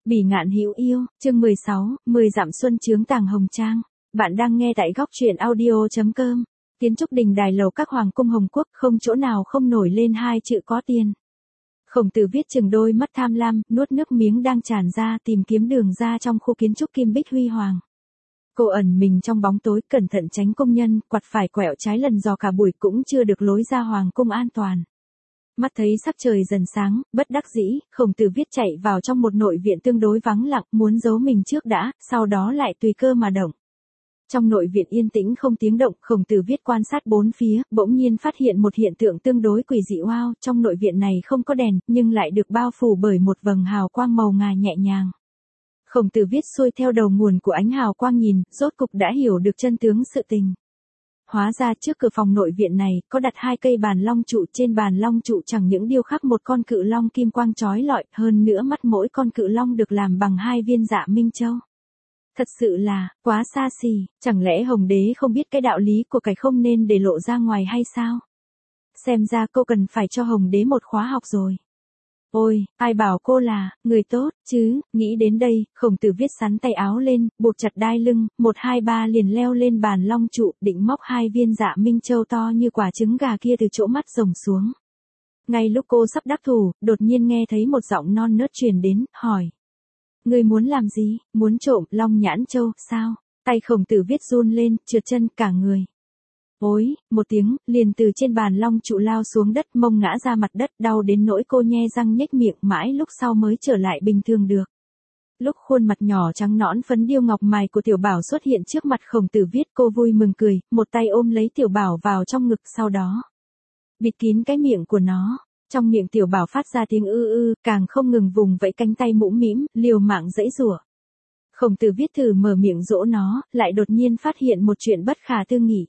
Bỉ ngạn hữu yêu, chương 16, 10 dặm xuân chướng tàng hồng trang. Bạn đang nghe tại góc truyện audio.com. Kiến trúc đình đài lầu các hoàng cung Hồng Quốc không chỗ nào không nổi lên hai chữ có tiền. Khổng Tử viết chừng đôi mắt tham lam, nuốt nước miếng đang tràn ra tìm kiếm đường ra trong khu kiến trúc kim bích huy hoàng. Cô ẩn mình trong bóng tối cẩn thận tránh công nhân, quặt phải quẹo trái lần dò cả buổi cũng chưa được lối ra hoàng cung an toàn. Mắt thấy sắc trời dần sáng, bất đắc dĩ, Khổng Tử viết chạy vào trong một nội viện tương đối vắng lặng, muốn giấu mình trước đã, sau đó lại tùy cơ mà động. Trong nội viện yên tĩnh không tiếng động, Khổng Tử viết quan sát bốn phía, bỗng nhiên phát hiện một hiện tượng tương đối quỷ dị. Wow, trong nội viện này không có đèn, nhưng lại được bao phủ bởi một vầng hào quang màu ngà nhẹ nhàng. Khổng Tử viết xuôi theo đầu nguồn của ánh hào quang nhìn, rốt cục đã hiểu được chân tướng sự tình. Hóa ra trước cửa phòng nội viện này, có đặt hai cây bàn long trụ, trên bàn long trụ chẳng những điêu khắc một con cự long kim quang chói lọi, hơn nữa mắt mỗi con cự long được làm bằng hai viên dạ minh châu. Thật sự là, quá xa xỉ, chẳng lẽ Hồng Đế không biết cái đạo lý của cái không nên để lộ ra ngoài hay sao? Xem ra cô cần phải cho Hồng Đế một khóa học rồi. Ôi, ai bảo cô là người tốt chứ? Nghĩ đến đây, Khổng Tử viết sắn tay áo lên, buộc chặt đai lưng, 1 2 3 liền leo lên bàn long trụ, định móc hai viên dạ minh châu to như quả trứng gà kia từ chỗ mắt rồng xuống. Ngay lúc cô sắp đắc thủ, đột nhiên nghe thấy một giọng non nớt truyền đến, hỏi: "Ngươi muốn làm gì? Muốn trộm Long Nhãn Châu sao?" Tay Khổng Tử viết run lên, trượt chân cả người. Ối, một tiếng, liền từ trên bàn long trụ lao xuống đất, mông ngã ra mặt đất, đau đến nỗi cô nhe răng nhếch miệng, mãi lúc sau mới trở lại bình thường được. Lúc khuôn mặt nhỏ trắng nõn phấn điêu ngọc mài của Tiểu Bảo xuất hiện trước mặt Khổng Tử viết, cô vui mừng cười, một tay ôm lấy Tiểu Bảo vào trong ngực, sau đó bịt kín cái miệng của nó. Trong miệng Tiểu Bảo phát ra tiếng ư ư, càng không ngừng vùng vẫy cánh tay mũm mĩm, liều mạng giãy giụa. Khổng Tử viết thử mở miệng dỗ nó, lại đột nhiên phát hiện một chuyện bất khả tư nghị.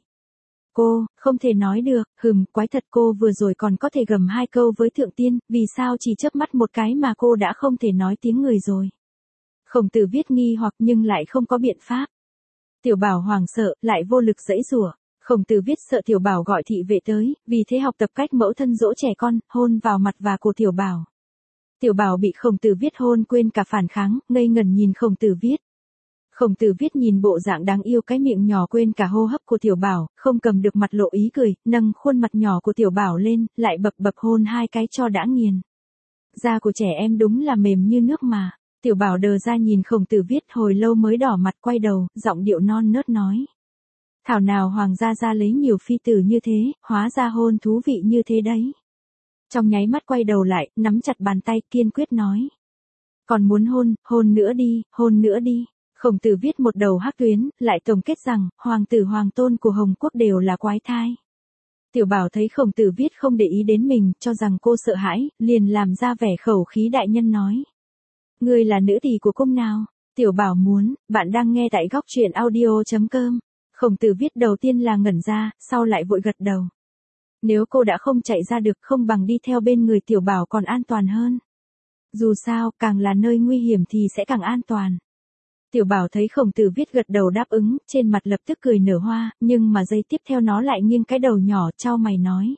Cô, không thể nói được, quái thật, cô vừa rồi còn có thể gầm hai câu với Thượng Tiên, vì sao chỉ chớp mắt một cái mà cô đã không thể nói tiếng người rồi? Khổng Tử viết nghi hoặc nhưng lại không có biện pháp. Tiểu Bảo hoảng sợ, lại vô lực giãy giụa. Khổng Tử viết sợ Tiểu Bảo gọi thị vệ tới, vì thế học tập cách mẫu thân dỗ trẻ con, hôn vào mặt và cổ Tiểu Bảo. Tiểu Bảo bị Khổng Tử viết hôn quên cả phản kháng, ngây ngẩn nhìn Khổng Tử viết. Khổng Tử viết nhìn bộ dạng đáng yêu cái miệng nhỏ quên cả hô hấp của Tiểu Bảo, không cầm được mặt lộ ý cười, nâng khuôn mặt nhỏ của Tiểu Bảo lên, lại bập bập hôn hai cái cho đã nghiền. Da của trẻ em đúng là mềm như nước mà. Tiểu Bảo đờ ra nhìn Khổng Tử viết hồi lâu mới đỏ mặt quay đầu, giọng điệu non nớt nói: "Thảo nào hoàng gia ra lấy nhiều phi tử như thế, hóa ra hôn thú vị như thế đấy." Trong nháy mắt quay đầu lại, nắm chặt bàn tay kiên quyết nói: "Còn muốn hôn, hôn nữa đi, hôn nữa đi." Khổng Tử viết một đầu hắc tuyến, lại tổng kết rằng, hoàng tử hoàng tôn của Hồng Quốc đều là quái thai. Tiểu Bảo thấy Khổng Tử viết không để ý đến mình, cho rằng cô sợ hãi, liền làm ra vẻ khẩu khí đại nhân nói: "Ngươi là nữ tỳ của cung nào?" Tiểu Bảo muốn, bạn đang nghe tại góc truyện audio.com. Khổng Tử viết đầu tiên là ngẩn ra, sau lại vội gật đầu. Nếu cô đã không chạy ra được, không bằng đi theo bên người Tiểu Bảo còn an toàn hơn. Dù sao, càng là nơi nguy hiểm thì sẽ càng an toàn. Tiểu Bảo thấy Khổng Tử viết gật đầu đáp ứng, trên mặt lập tức cười nở hoa, nhưng mà giây tiếp theo nó lại nghiêng cái đầu nhỏ, chau mày nói: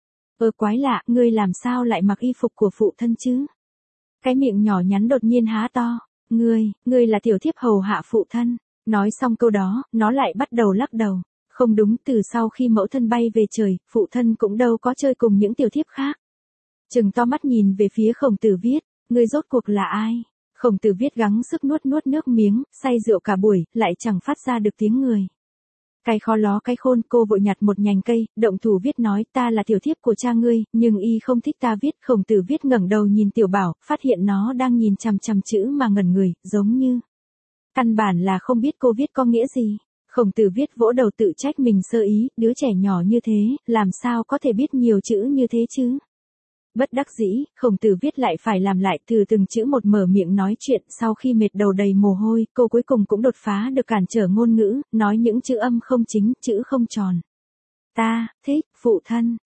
Quái lạ, ngươi làm sao lại mặc y phục của phụ thân chứ?" Cái miệng nhỏ nhắn đột nhiên há to. Ngươi là tiểu thiếp hầu hạ phụ thân." Nói xong câu đó, nó lại bắt đầu lắc đầu. Không đúng, từ sau khi mẫu thân bay về trời, phụ thân cũng đâu có chơi cùng những tiểu thiếp khác. Trừng to mắt nhìn về phía Khổng Tử viết, ngươi rốt cuộc là ai? Khổng Tử viết gắng sức nuốt nước miếng, say rượu cả buổi, lại chẳng phát ra được tiếng người. Cái khó ló cái khôn, cô vội nhặt một nhành cây, động thủ viết nói: "Ta là tiểu thiếp của cha ngươi, nhưng y không thích ta viết." Khổng Tử viết ngẩng đầu nhìn Tiểu Bảo, phát hiện nó đang nhìn chằm chằm chữ mà ngẩn người, giống như căn bản là không biết cô viết có nghĩa gì. Khổng Tử viết vỗ đầu tự trách mình sơ ý, đứa trẻ nhỏ như thế, làm sao có thể biết nhiều chữ như thế chứ? Bất đắc dĩ, Khổng Tử viết lại phải làm lại từ từng chữ một mở miệng nói chuyện, sau khi mệt đầu đầy mồ hôi, cô cuối cùng cũng đột phá được cản trở ngôn ngữ, nói những chữ âm không chính, chữ không tròn. "Ta, thích, phụ thân,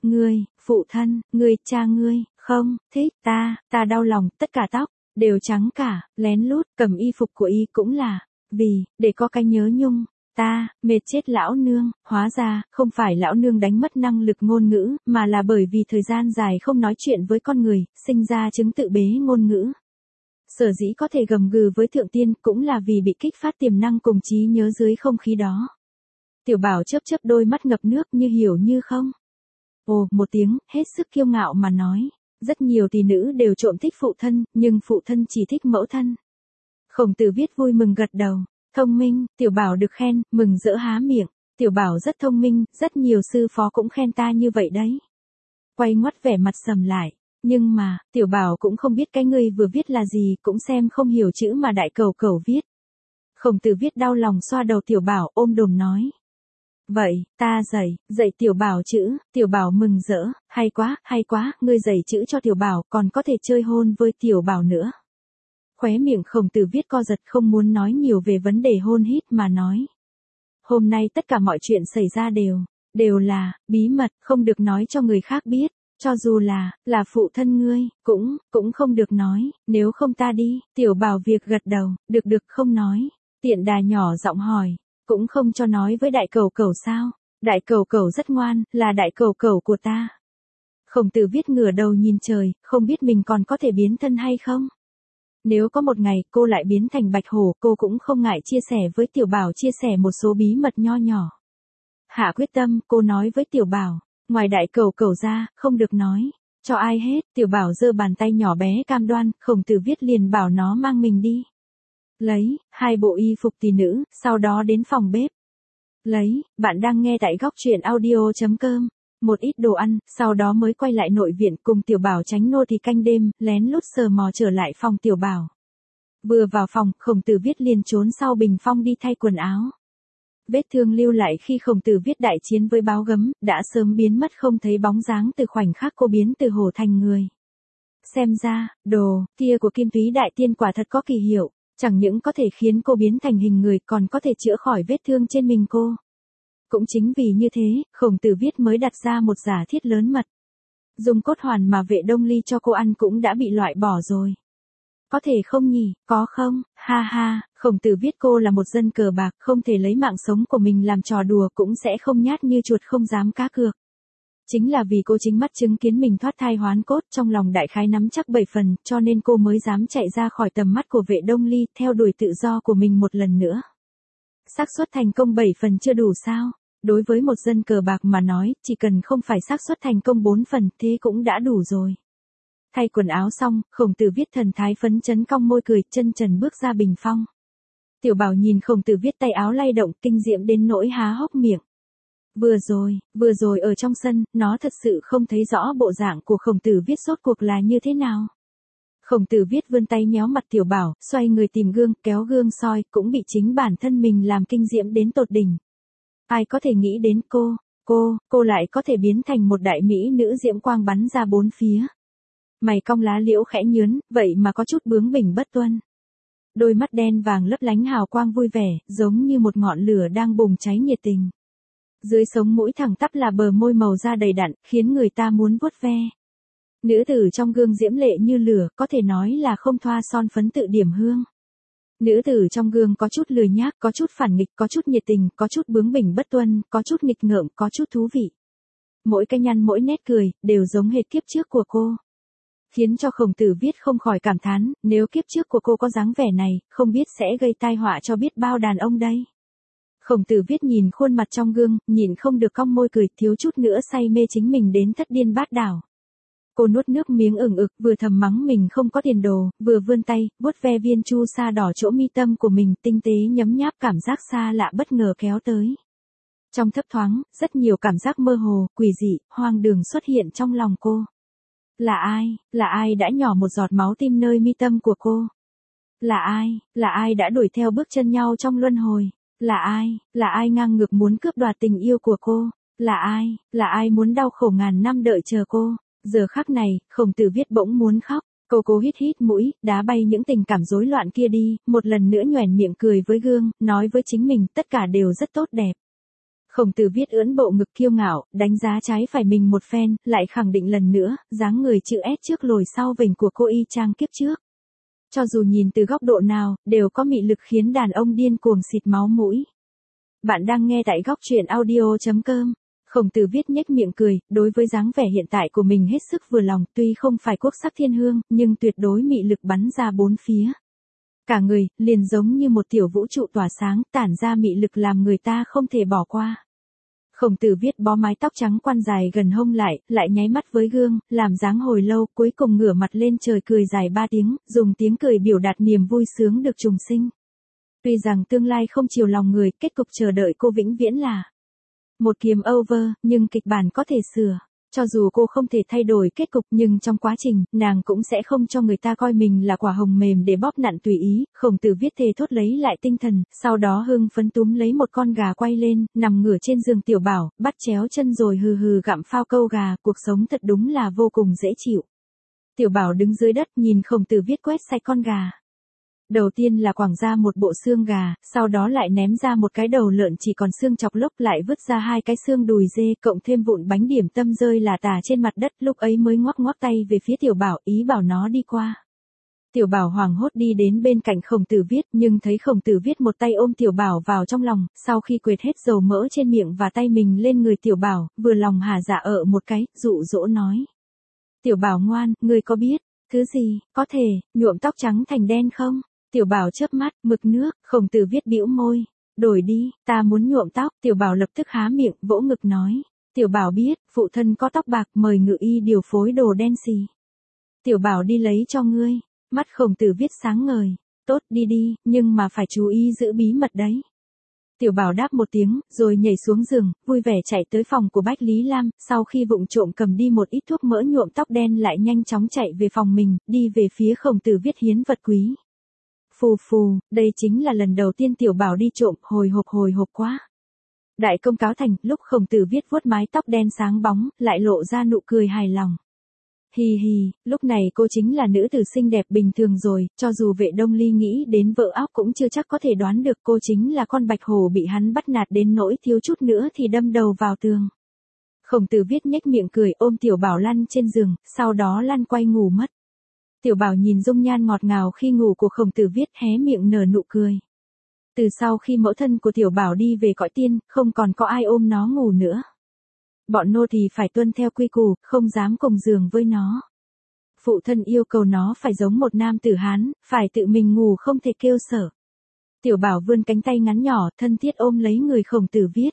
ngươi, cha ngươi, không, thích, ta đau lòng, tất cả tóc, đều trắng cả, lén lút, cầm y phục của y cũng là, để có cái nhớ nhung. Ta, mệt chết lão nương." Hóa ra, không phải lão nương đánh mất năng lực ngôn ngữ, mà là bởi vì thời gian dài không nói chuyện với con người, sinh ra chứng tự bế ngôn ngữ. Sở dĩ có thể gầm gừ với thượng tiên cũng là vì bị kích phát tiềm năng cùng trí nhớ dưới không khí đó. Tiểu Bảo chớp chớp đôi mắt ngập nước như hiểu như không. Ồ, một tiếng, hết sức kiêu ngạo mà nói. Rất nhiều tỷ nữ đều trộm thích phụ thân, nhưng phụ thân chỉ thích mẫu thân. Khổng Tử Viết vui mừng gật đầu. Thông minh, Tiểu Bảo được khen, mừng rỡ há miệng. Tiểu Bảo rất thông minh, rất nhiều sư phó cũng khen ta như vậy đấy. Quay ngoắt vẻ mặt sầm lại. Nhưng mà, Tiểu Bảo cũng không biết cái ngươi vừa viết là gì, cũng xem không hiểu chữ mà đại cẩu cẩu viết. Khổng Tử Viết đau lòng xoa đầu Tiểu Bảo ôm đồm nói. Vậy, ta dạy Tiểu Bảo chữ, Tiểu Bảo mừng rỡ, hay quá, ngươi dạy chữ cho Tiểu Bảo còn có thể chơi hôn với Tiểu Bảo nữa. Khóe miệng Khổng Tử Viết co giật không muốn nói nhiều về vấn đề hôn hít mà nói. Hôm nay tất cả mọi chuyện xảy ra đều là, bí mật, không được nói cho người khác biết. Cho dù là phụ thân ngươi, cũng không được nói, nếu không ta đi. Tiểu Bảo việc gật đầu, được không nói. Tiện Đà nhỏ giọng hỏi, cũng không cho nói với đại cẩu cẩu sao? Đại cẩu cẩu rất ngoan, là đại cẩu cẩu của ta. Khổng Tử Viết ngửa đầu nhìn trời, không biết mình còn có thể biến thân hay không? Nếu có một ngày cô lại biến thành bạch hổ, cô cũng không ngại chia sẻ với Tiểu Bảo, chia sẻ một số bí mật nho nhỏ. Hạ quyết tâm, cô nói với Tiểu Bảo, ngoài đại cẩu cẩu ra, không được nói cho ai hết. Tiểu Bảo giơ bàn tay nhỏ bé cam đoan, Khổng Tử Viết liền bảo nó mang mình đi. Lấy 2 bộ y phục tỷ nữ, sau đó đến phòng bếp. Bạn đang nghe tại góc truyện audio.com. Một ít đồ ăn, sau đó mới quay lại nội viện cùng Tiểu Bảo tránh nô tỳ canh đêm, lén lút sờ mò trở lại phòng Tiểu Bảo. Vừa vào phòng, Khổng Tử Viết liền trốn sau bình phong đi thay quần áo. Vết thương lưu lại khi Khổng Tử Viết đại chiến với báo gấm, đã sớm biến mất không thấy bóng dáng từ khoảnh khắc cô biến từ hổ thành người. Xem ra, đồ kia của Kim Túy Đại Tiên quả thật có kỳ hiệu, chẳng những có thể khiến cô biến thành hình người còn có thể chữa khỏi vết thương trên mình cô. Cũng chính vì như thế, Khổng Tử Viết mới đặt ra một giả thiết lớn mật. Dùng cốt hoàn mà Vệ Đông Ly cho cô ăn cũng đã bị loại bỏ rồi. Có thể không nhỉ, có không? Ha ha, Khổng Tử Viết cô là một dân cờ bạc, không thể lấy mạng sống của mình làm trò đùa, cũng sẽ không nhát như chuột không dám cá cược. Chính là vì cô chính mắt chứng kiến mình thoát thai hoán cốt, trong lòng đại khái nắm chắc 7 phần, cho nên cô mới dám chạy ra khỏi tầm mắt của Vệ Đông Ly, theo đuổi tự do của mình một lần nữa. Xác suất thành công 7 phần chưa đủ sao? Đối với một dân cờ bạc mà nói, chỉ cần không phải xác suất thành công 4 phần, thế cũng đã đủ rồi. Thay quần áo xong, Khổng Tử Viết thần thái phấn chấn cong môi cười, chân trần bước ra bình phong. Tiểu Bảo nhìn Khổng Tử Viết tay áo lay động, kinh diễm đến nỗi há hốc miệng. Vừa rồi ở trong sân, nó thật sự không thấy rõ bộ dạng của Khổng Tử Viết rốt cuộc là như thế nào. Khổng Tử Viết vươn tay nhéo mặt Tiểu Bảo, xoay người tìm gương, kéo gương soi, cũng bị chính bản thân mình làm kinh diễm đến tột đỉnh. Ai có thể nghĩ đến cô lại có thể biến thành một đại mỹ nữ diễm quang bắn ra bốn phía. Mày cong lá liễu khẽ nhướn, vậy mà có chút bướng bỉnh bất tuân. Đôi mắt đen vàng lấp lánh hào quang vui vẻ, giống như một ngọn lửa đang bùng cháy nhiệt tình. Dưới sống mũi thẳng tắp là bờ môi màu da đầy đặn, khiến người ta muốn vuốt ve. Nữ tử trong gương diễm lệ như lửa, có thể nói là không thoa son phấn tự điểm hương. Nữ tử trong gương có chút lười nhác, có chút phản nghịch, có chút nhiệt tình, có chút bướng bỉnh bất tuân, có chút nghịch ngợm, có chút thú vị. Mỗi cái nhăn mỗi nét cười, đều giống hệt kiếp trước của cô. Khiến cho Khổng Tử Viết không khỏi cảm thán, nếu kiếp trước của cô có dáng vẻ này, không biết sẽ gây tai họa cho biết bao đàn ông đây. Khổng Tử Viết nhìn khuôn mặt trong gương, nhìn không được cong môi cười, thiếu chút nữa say mê chính mình đến thất điên bát đảo. Cô nuốt nước miếng ửng ực, vừa thầm mắng mình không có tiền đồ, vừa vươn tay, vuốt ve viên chu sa đỏ chỗ mi tâm của mình, tinh tế nhấm nháp cảm giác xa lạ bất ngờ kéo tới. Trong thấp thoáng, rất nhiều cảm giác mơ hồ, quỷ dị, hoang đường xuất hiện trong lòng cô. Là ai đã nhỏ một giọt máu tim nơi mi tâm của cô? Là ai đã đuổi theo bước chân nhau trong luân hồi? Là ai ngang ngược muốn cướp đoạt tình yêu của cô? Là ai muốn đau khổ ngàn năm đợi chờ cô? Giờ khắc này, Khổng Tử Viết bỗng muốn khóc, cô cố hít mũi, đá bay những tình cảm rối loạn kia đi, một lần nữa nhoẻn miệng cười với gương, nói với chính mình, tất cả đều rất tốt đẹp. Khổng Tử Viết ưỡn bộ ngực kiêu ngạo, đánh giá trái phải mình một phen, lại khẳng định lần nữa, dáng người chữ S trước lồi sau vểnh của cô y chang kiếp trước. Cho dù nhìn từ góc độ nào, đều có mị lực khiến đàn ông điên cuồng xịt máu mũi. Bạn đang nghe tại góc truyện audio.com. Khổng Tử Viết nhếch miệng cười, đối với dáng vẻ hiện tại của mình hết sức vừa lòng, tuy không phải quốc sắc thiên hương, nhưng tuyệt đối mị lực bắn ra bốn phía. Cả người, liền giống như một tiểu vũ trụ tỏa sáng, tản ra mị lực làm người ta không thể bỏ qua. Khổng Tử Viết bó mái tóc trắng quăn dài gần hông lại nháy mắt với gương, làm dáng hồi lâu, cuối cùng ngửa mặt lên trời cười dài 3 tiếng, dùng tiếng cười biểu đạt niềm vui sướng được trùng sinh. Tuy rằng tương lai không chiều lòng người, kết cục chờ đợi cô vĩnh viễn là một kiếm over, nhưng kịch bản có thể sửa. Cho dù cô không thể thay đổi kết cục nhưng trong quá trình, nàng cũng sẽ không cho người ta coi mình là quả hồng mềm để bóp nặn tùy ý. Khổng Tử Viết thề thốt lấy lại tinh thần, sau đó hưng phấn túm lấy một con gà quay lên, nằm ngửa trên giường Tiểu Bảo, bắt chéo chân rồi hừ hừ gặm phao câu gà, cuộc sống thật đúng là vô cùng dễ chịu. Tiểu Bảo đứng dưới đất nhìn Khổng Tử Viết quét sạch con gà. Đầu tiên là quẳng ra một bộ xương gà, sau đó lại ném ra một cái đầu lợn chỉ còn xương chọc lốc, lại vứt ra 2 cái xương đùi dê, cộng thêm vụn bánh điểm tâm rơi lả tả trên mặt đất, lúc ấy mới ngoắc ngoắc tay về phía Tiểu Bảo, ý bảo nó đi qua. Tiểu Bảo hoảng hốt đi đến bên cạnh Khổng Tử Viết, nhưng thấy Khổng Tử Viết một tay ôm Tiểu Bảo vào trong lòng, sau khi quệt hết dầu mỡ trên miệng và tay mình lên người Tiểu Bảo, vừa lòng hả dạ một cái, dụ dỗ nói. Tiểu Bảo ngoan, ngươi có biết, thứ gì, có thể, nhuộm tóc trắng thành đen không? Tiểu Bảo chớp mắt, mực nước, Khổng Tử Viết bĩu môi. Đổi đi, ta muốn nhuộm tóc. Tiểu Bảo lập tức há miệng, vỗ ngực nói. Tiểu Bảo biết, phụ thân có tóc bạc, mời ngự y điều phối đồ đen xì. Tiểu Bảo đi lấy cho ngươi. Mắt Khổng Tử Viết sáng ngời. Tốt, đi đi, nhưng mà phải chú ý giữ bí mật đấy. Tiểu Bảo đáp một tiếng, rồi nhảy xuống giường, vui vẻ chạy tới phòng của Bách Lý Lam, sau khi vụng trộm cầm đi một ít thuốc mỡ nhuộm tóc đen lại nhanh chóng chạy về phòng mình, đi về phía Khổng Tử Viết hiến vật quý. Phù phù, đây chính là lần đầu tiên Tiểu Bảo đi trộm, hồi hộp quá. Đại công cáo thành, lúc Khổng Tử Viết vuốt mái tóc đen sáng bóng, lại lộ ra nụ cười hài lòng. Hì hì, lúc này cô chính là nữ tử xinh đẹp bình thường rồi, cho dù Vệ Đông Ly nghĩ đến vợ óc cũng chưa chắc có thể đoán được cô chính là con bạch hổ bị hắn bắt nạt đến nỗi thiếu chút nữa thì đâm đầu vào tường. Khổng Tử Viết nhếch miệng cười ôm Tiểu Bảo lăn trên giường, sau đó lăn quay ngủ mất. Tiểu Bảo nhìn dung nhan ngọt ngào khi ngủ của Khổng Tử Viết hé miệng nở nụ cười. Từ sau khi mẫu thân của Tiểu Bảo đi về cõi tiên, không còn có ai ôm nó ngủ nữa. Bọn nô thì phải tuân theo quy củ, không dám cùng giường với nó. Phụ thân yêu cầu nó phải giống một nam tử Hán, phải tự mình ngủ không thể kêu sở. Tiểu Bảo vươn cánh tay ngắn nhỏ, thân thiết ôm lấy người Khổng Tử Viết.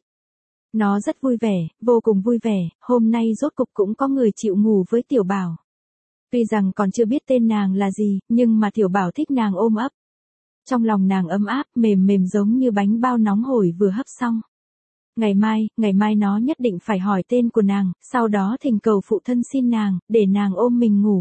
Nó rất vui vẻ, vô cùng vui vẻ, hôm nay rốt cục cũng có người chịu ngủ với Tiểu Bảo. Tuy rằng còn chưa biết tên nàng là gì, nhưng mà Tiểu Bảo thích nàng ôm ấp. Trong lòng nàng ấm áp, mềm mềm giống như bánh bao nóng hổi vừa hấp xong. Ngày mai nó nhất định phải hỏi tên của nàng, sau đó thỉnh cầu phụ thân xin nàng, để nàng ôm mình ngủ.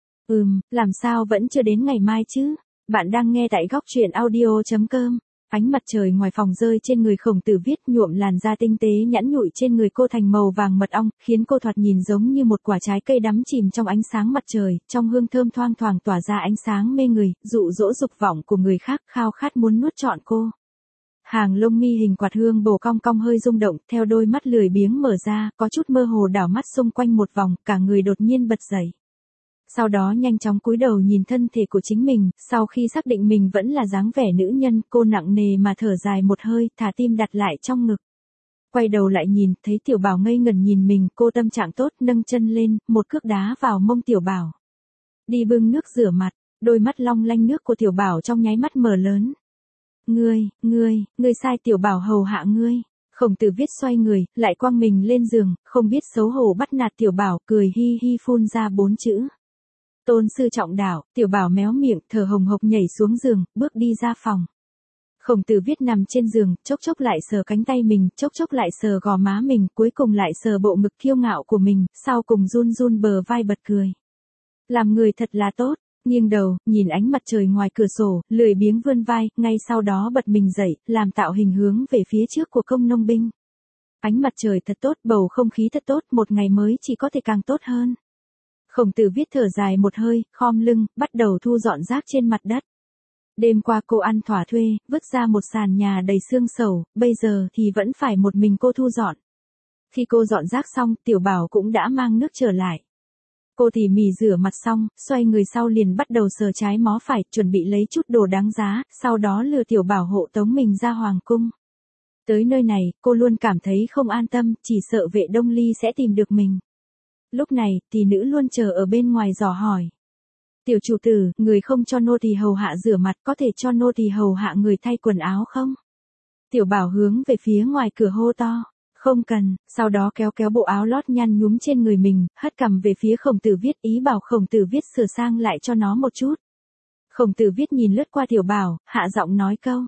Làm sao vẫn chưa đến ngày mai chứ? Bạn đang nghe tại góc truyện audio.com. Ánh mặt trời ngoài phòng rơi trên người Khổng Tử Viết nhuộm làn da tinh tế nhẵn nhụi trên người cô thành màu vàng mật ong, khiến cô thoạt nhìn giống như một quả trái cây đắm chìm trong ánh sáng mặt trời, trong hương thơm thoang thoảng tỏa ra ánh sáng mê người, dụ dỗ dục vọng của người khác khao khát muốn nuốt trọn cô. Hàng lông mi hình quạt hương bồ cong cong hơi rung động, theo đôi mắt lười biếng mở ra, có chút mơ hồ đảo mắt xung quanh một vòng, cả người đột nhiên bật dậy. Sau đó nhanh chóng cúi đầu nhìn thân thể của chính mình, sau khi xác định mình vẫn là dáng vẻ nữ nhân, cô nặng nề mà thở dài một hơi, thả tim đặt lại trong ngực. Quay đầu lại nhìn, thấy Tiểu Bảo ngây ngẩn nhìn mình, cô tâm trạng tốt, nâng chân lên, một cước đá vào mông Tiểu Bảo. Đi bưng nước rửa mặt, đôi mắt long lanh nước của Tiểu Bảo trong nháy mắt mở lớn. Ngươi sai Tiểu Bảo hầu hạ ngươi. Khổng Tử Viết xoay người, lại quăng mình lên giường, không biết xấu hổ bắt nạt Tiểu Bảo, cười hi hi phun ra 4 chữ. Tôn sư trọng đạo. Tiểu Bảo méo miệng, thở hồng hộc nhảy xuống giường, bước đi ra phòng. Khổng Tử Viết nằm trên giường, chốc chốc lại sờ cánh tay mình, chốc chốc lại sờ gò má mình, cuối cùng lại sờ bộ ngực kiêu ngạo của mình, sau cùng run run bờ vai bật cười. Làm người thật là tốt. Nghiêng đầu, nhìn ánh mặt trời ngoài cửa sổ, lười biếng vươn vai, ngay sau đó bật mình dậy, làm tạo hình hướng về phía trước của công nông binh. Ánh mặt trời thật tốt, bầu không khí thật tốt, một ngày mới chỉ có thể càng tốt hơn. Khổng Tử Viết thở dài một hơi, khom lưng, bắt đầu thu dọn rác trên mặt đất. Đêm qua cô ăn thỏa thuê, vứt ra một sàn nhà đầy xương sầu, bây giờ thì vẫn phải một mình cô thu dọn. Khi cô dọn rác xong, Tiểu Bảo cũng đã mang nước trở lại. Cô tỉ mỉ rửa mặt xong, xoay người sau liền bắt đầu sờ trái mó phải, chuẩn bị lấy chút đồ đáng giá, sau đó lừa Tiểu Bảo hộ tống mình ra hoàng cung. Tới nơi này, cô luôn cảm thấy không an tâm, chỉ sợ vệ Đông Ly sẽ tìm được mình. Lúc này, tỷ nữ luôn chờ ở bên ngoài dò hỏi. Tiểu chủ tử, người không cho nô tỳ hầu hạ rửa mặt, có thể cho nô tỳ hầu hạ người thay quần áo không? Tiểu Bảo hướng về phía ngoài cửa hô to. Không cần, sau đó kéo kéo bộ áo lót nhăn nhúm trên người mình, hất cằm về phía Khổng Tử Viết, ý bảo Khổng Tử Viết sửa sang lại cho nó một chút. Khổng Tử Viết nhìn lướt qua Tiểu Bảo, hạ giọng nói câu.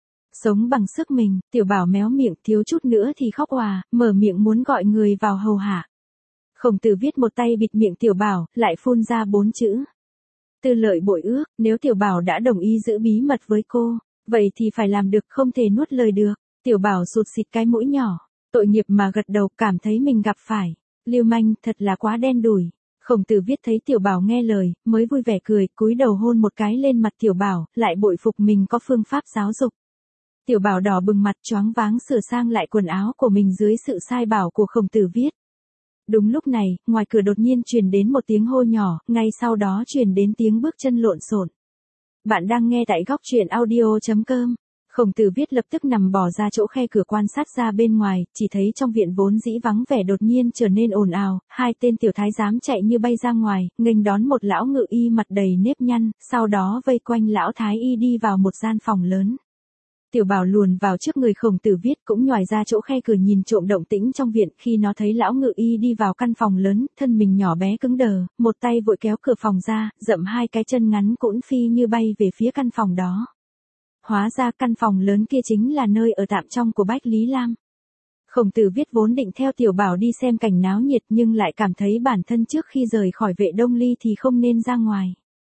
Sống bằng sức mình, Tiểu Bảo méo miệng, thiếu chút nữa thì khóc òa, mở miệng muốn gọi người vào hầu hạ. Khổng Tử Viết một tay bịt miệng Tiểu Bảo, lại phun ra 4 chữ. Tư lợi bội ước, nếu Tiểu Bảo đã đồng ý giữ bí mật với cô, vậy thì phải làm được, không thể nuốt lời được. Tiểu Bảo sụt xịt cái mũi nhỏ, tội nghiệp mà gật đầu, cảm thấy mình gặp phải lưu manh, thật là quá đen đủi. Khổng Tử Viết thấy Tiểu Bảo nghe lời, mới vui vẻ cười, cúi đầu hôn một cái lên mặt Tiểu Bảo, lại bội phục mình có phương pháp giáo dục. Tiểu Bảo đỏ bừng mặt, choáng váng sửa sang lại quần áo của mình dưới sự sai bảo của Khổng Tử Viết. Đúng lúc này, ngoài cửa đột nhiên truyền đến một tiếng hô nhỏ, ngay sau đó truyền đến tiếng bước chân lộn xộn. Bạn đang nghe tại góc truyện audio.com. Khổng Tử Viết lập tức nằm bò ra chỗ khe cửa quan sát ra bên ngoài, chỉ thấy trong viện vốn dĩ vắng vẻ đột nhiên trở nên ồn ào, hai tên tiểu thái giám chạy như bay ra ngoài, nghênh đón một lão ngự y mặt đầy nếp nhăn, sau đó vây quanh lão thái y đi vào một gian phòng lớn. Tiểu Bảo luồn vào trước người Khổng Tử Viết, cũng nhòi ra chỗ khe cửa nhìn trộm động tĩnh trong viện. Khi nó thấy lão ngự y đi vào căn phòng lớn, thân mình nhỏ bé cứng đờ, một tay vội kéo cửa phòng ra, dậm hai cái chân ngắn cũn phi như bay về phía căn phòng đó. Hóa ra căn phòng lớn kia chính là nơi ở tạm trong của Bách Lý Lam. Khổng Tử Viết vốn định theo Tiểu Bảo đi xem cảnh náo nhiệt, nhưng lại cảm thấy bản thân trước khi rời khỏi vệ Đông Ly thì không nên ra ngoài.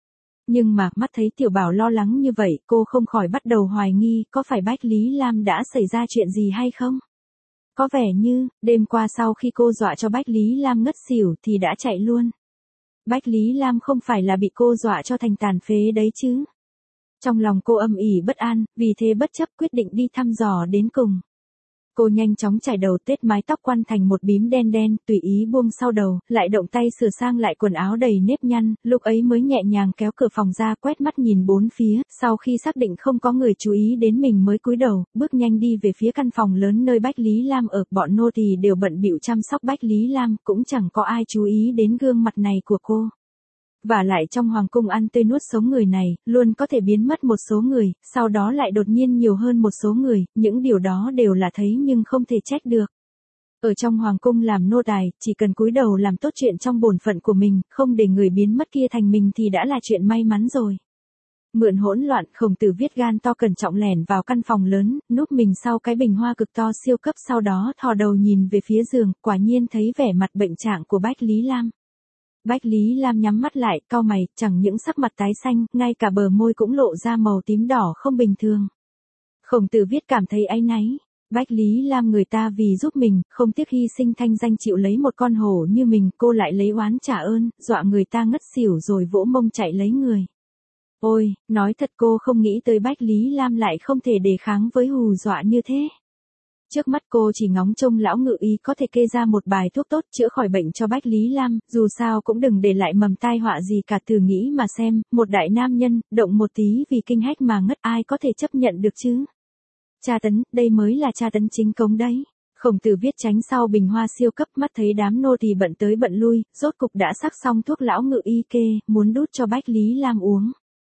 Nhưng mà, mắt thấy Tiểu Bảo lo lắng như vậy, cô không khỏi bắt đầu hoài nghi, có phải Bách Lý Lam đã xảy ra chuyện gì hay không? Có vẻ như, đêm qua sau khi cô dọa cho Bách Lý Lam ngất xỉu thì đã chạy luôn. Bách Lý Lam không phải là bị cô dọa cho thành tàn phế đấy chứ? Trong lòng cô âm ỉ bất an, vì thế bất chấp quyết định đi thăm dò đến cùng. Cô nhanh chóng chải đầu tết mái tóc quăn thành một bím đen đen, tùy ý buông sau đầu, lại động tay sửa sang lại quần áo đầy nếp nhăn, lúc ấy mới nhẹ nhàng kéo cửa phòng ra, quét mắt nhìn bốn phía, sau khi xác định không có người chú ý đến mình mới cúi đầu, bước nhanh đi về phía căn phòng lớn nơi Bách Lý Lam ở. Bọn nô tỳ đều bận bịu chăm sóc Bách Lý Lam, cũng chẳng có ai chú ý đến gương mặt này của cô. Và lại trong hoàng cung ăn tươi nuốt sống người này, luôn có thể biến mất một số người, sau đó lại đột nhiên nhiều hơn một số người, những điều đó đều là thấy nhưng không thể trách được. Ở trong hoàng cung làm nô tài, chỉ cần cúi đầu làm tốt chuyện trong bổn phận của mình, không để người biến mất kia thành mình thì đã là chuyện may mắn rồi. Mượn hỗn loạn, Khổng Tử Viết gan to cẩn trọng lẻn vào căn phòng lớn, núp mình sau cái bình hoa cực to siêu cấp, sau đó thò đầu nhìn về phía giường, quả nhiên thấy vẻ mặt bệnh trạng của Bách Lý Lam. Bách Lý Lam nhắm mắt lại, cau mày, chẳng những sắc mặt tái xanh, ngay cả bờ môi cũng lộ ra màu tím đỏ không bình thường. Khổng Tử Viết cảm thấy áy náy. Bách Lý Lam người ta vì giúp mình, không tiếc hy sinh thanh danh chịu lấy một con hổ như mình, cô lại lấy oán trả ơn, dọa người ta ngất xỉu rồi vỗ mông chạy lấy người. Ôi, nói thật cô không nghĩ tới Bách Lý Lam lại không thể đề kháng với hù dọa như thế. Trước mắt cô chỉ ngóng trông lão ngự y có thể kê ra một bài thuốc tốt chữa khỏi bệnh cho Bách Lý Lam, dù sao cũng đừng để lại mầm tai họa gì cả. Thử nghĩ mà xem, một đại nam nhân, động một tí vì kinh hách mà ngất, ai có thể chấp nhận được chứ? Tra tấn, đây mới là tra tấn chính cống đấy. Khổng Tử Viết tránh sau bình hoa siêu cấp, mắt thấy đám nô tỳ bận tới bận lui, rốt cục đã sắc xong thuốc lão ngự y kê, muốn đút cho Bách Lý Lam uống.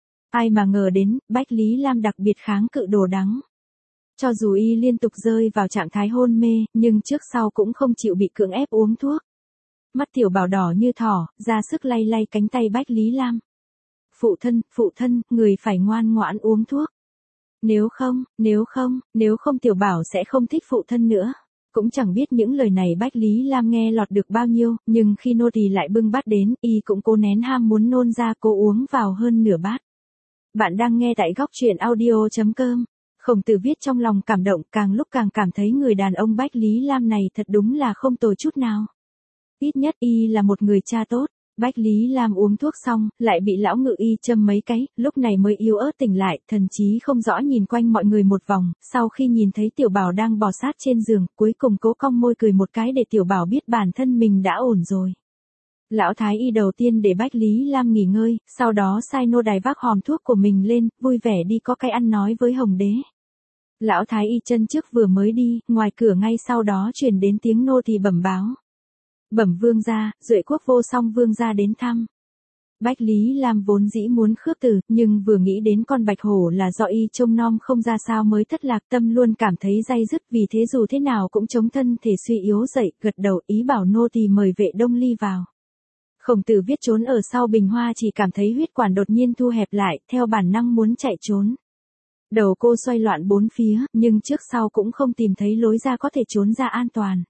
Ai mà ngờ đến, Bách Lý Lam đặc biệt kháng cự đồ đắng. Cho dù y liên tục rơi vào trạng thái hôn mê, nhưng trước sau cũng không chịu bị cưỡng ép uống thuốc. Mắt Tiểu Bảo đỏ như thỏ, ra sức lay lay cánh tay Bách Lý Lam. Phụ thân, người phải ngoan ngoãn uống thuốc. Nếu không Tiểu Bảo sẽ không thích phụ thân nữa. Cũng chẳng biết những lời này Bách Lý Lam nghe lọt được bao nhiêu, nhưng khi nô tỳ lại bưng bát đến, y cũng cố nén ham muốn nôn ra, cô uống vào hơn nửa bát. Bạn đang nghe tại góc truyện audio.com. Khổng Tử Viết trong lòng cảm động, càng lúc càng cảm thấy người đàn ông Bách Lý Lam này thật đúng là không tồi chút nào. Ít nhất y là một người cha tốt. Bách Lý Lam uống thuốc xong, lại bị lão ngự y châm mấy cái, lúc này mới yếu ớt tỉnh lại, thần trí không rõ nhìn quanh mọi người một vòng, sau khi nhìn thấy Tiểu Bảo đang bò sát trên giường, cuối cùng cố cong môi cười một cái để Tiểu Bảo biết bản thân mình đã ổn rồi. Lão thái y đầu tiên để Bách Lý Lam nghỉ ngơi, sau đó sai nô đài vác hòm thuốc của mình lên, vui vẻ đi có cái ăn nói với Hồng Đế. Lão thái y chân trước vừa mới đi, ngoài cửa ngay sau đó truyền đến tiếng nô tỳ bẩm báo. Bẩm vương gia, Duệ quốc vô song vương gia đến thăm. Bách Lý Lam vốn dĩ muốn khước từ, nhưng vừa nghĩ đến con bạch hổ là do y trông nom không ra sao mới thất lạc, tâm luôn cảm thấy day dứt, vì thế dù thế nào cũng chống thân thể suy yếu dậy, gật đầu ý bảo nô tỳ mời Vệ Đông Ly vào. Khổng Tử Viết trốn ở sau bình hoa chỉ cảm thấy huyết quản đột nhiên thu hẹp lại, theo bản năng muốn chạy trốn. Đầu cô xoay loạn bốn phía, nhưng trước sau cũng không tìm thấy lối ra có thể trốn ra an toàn.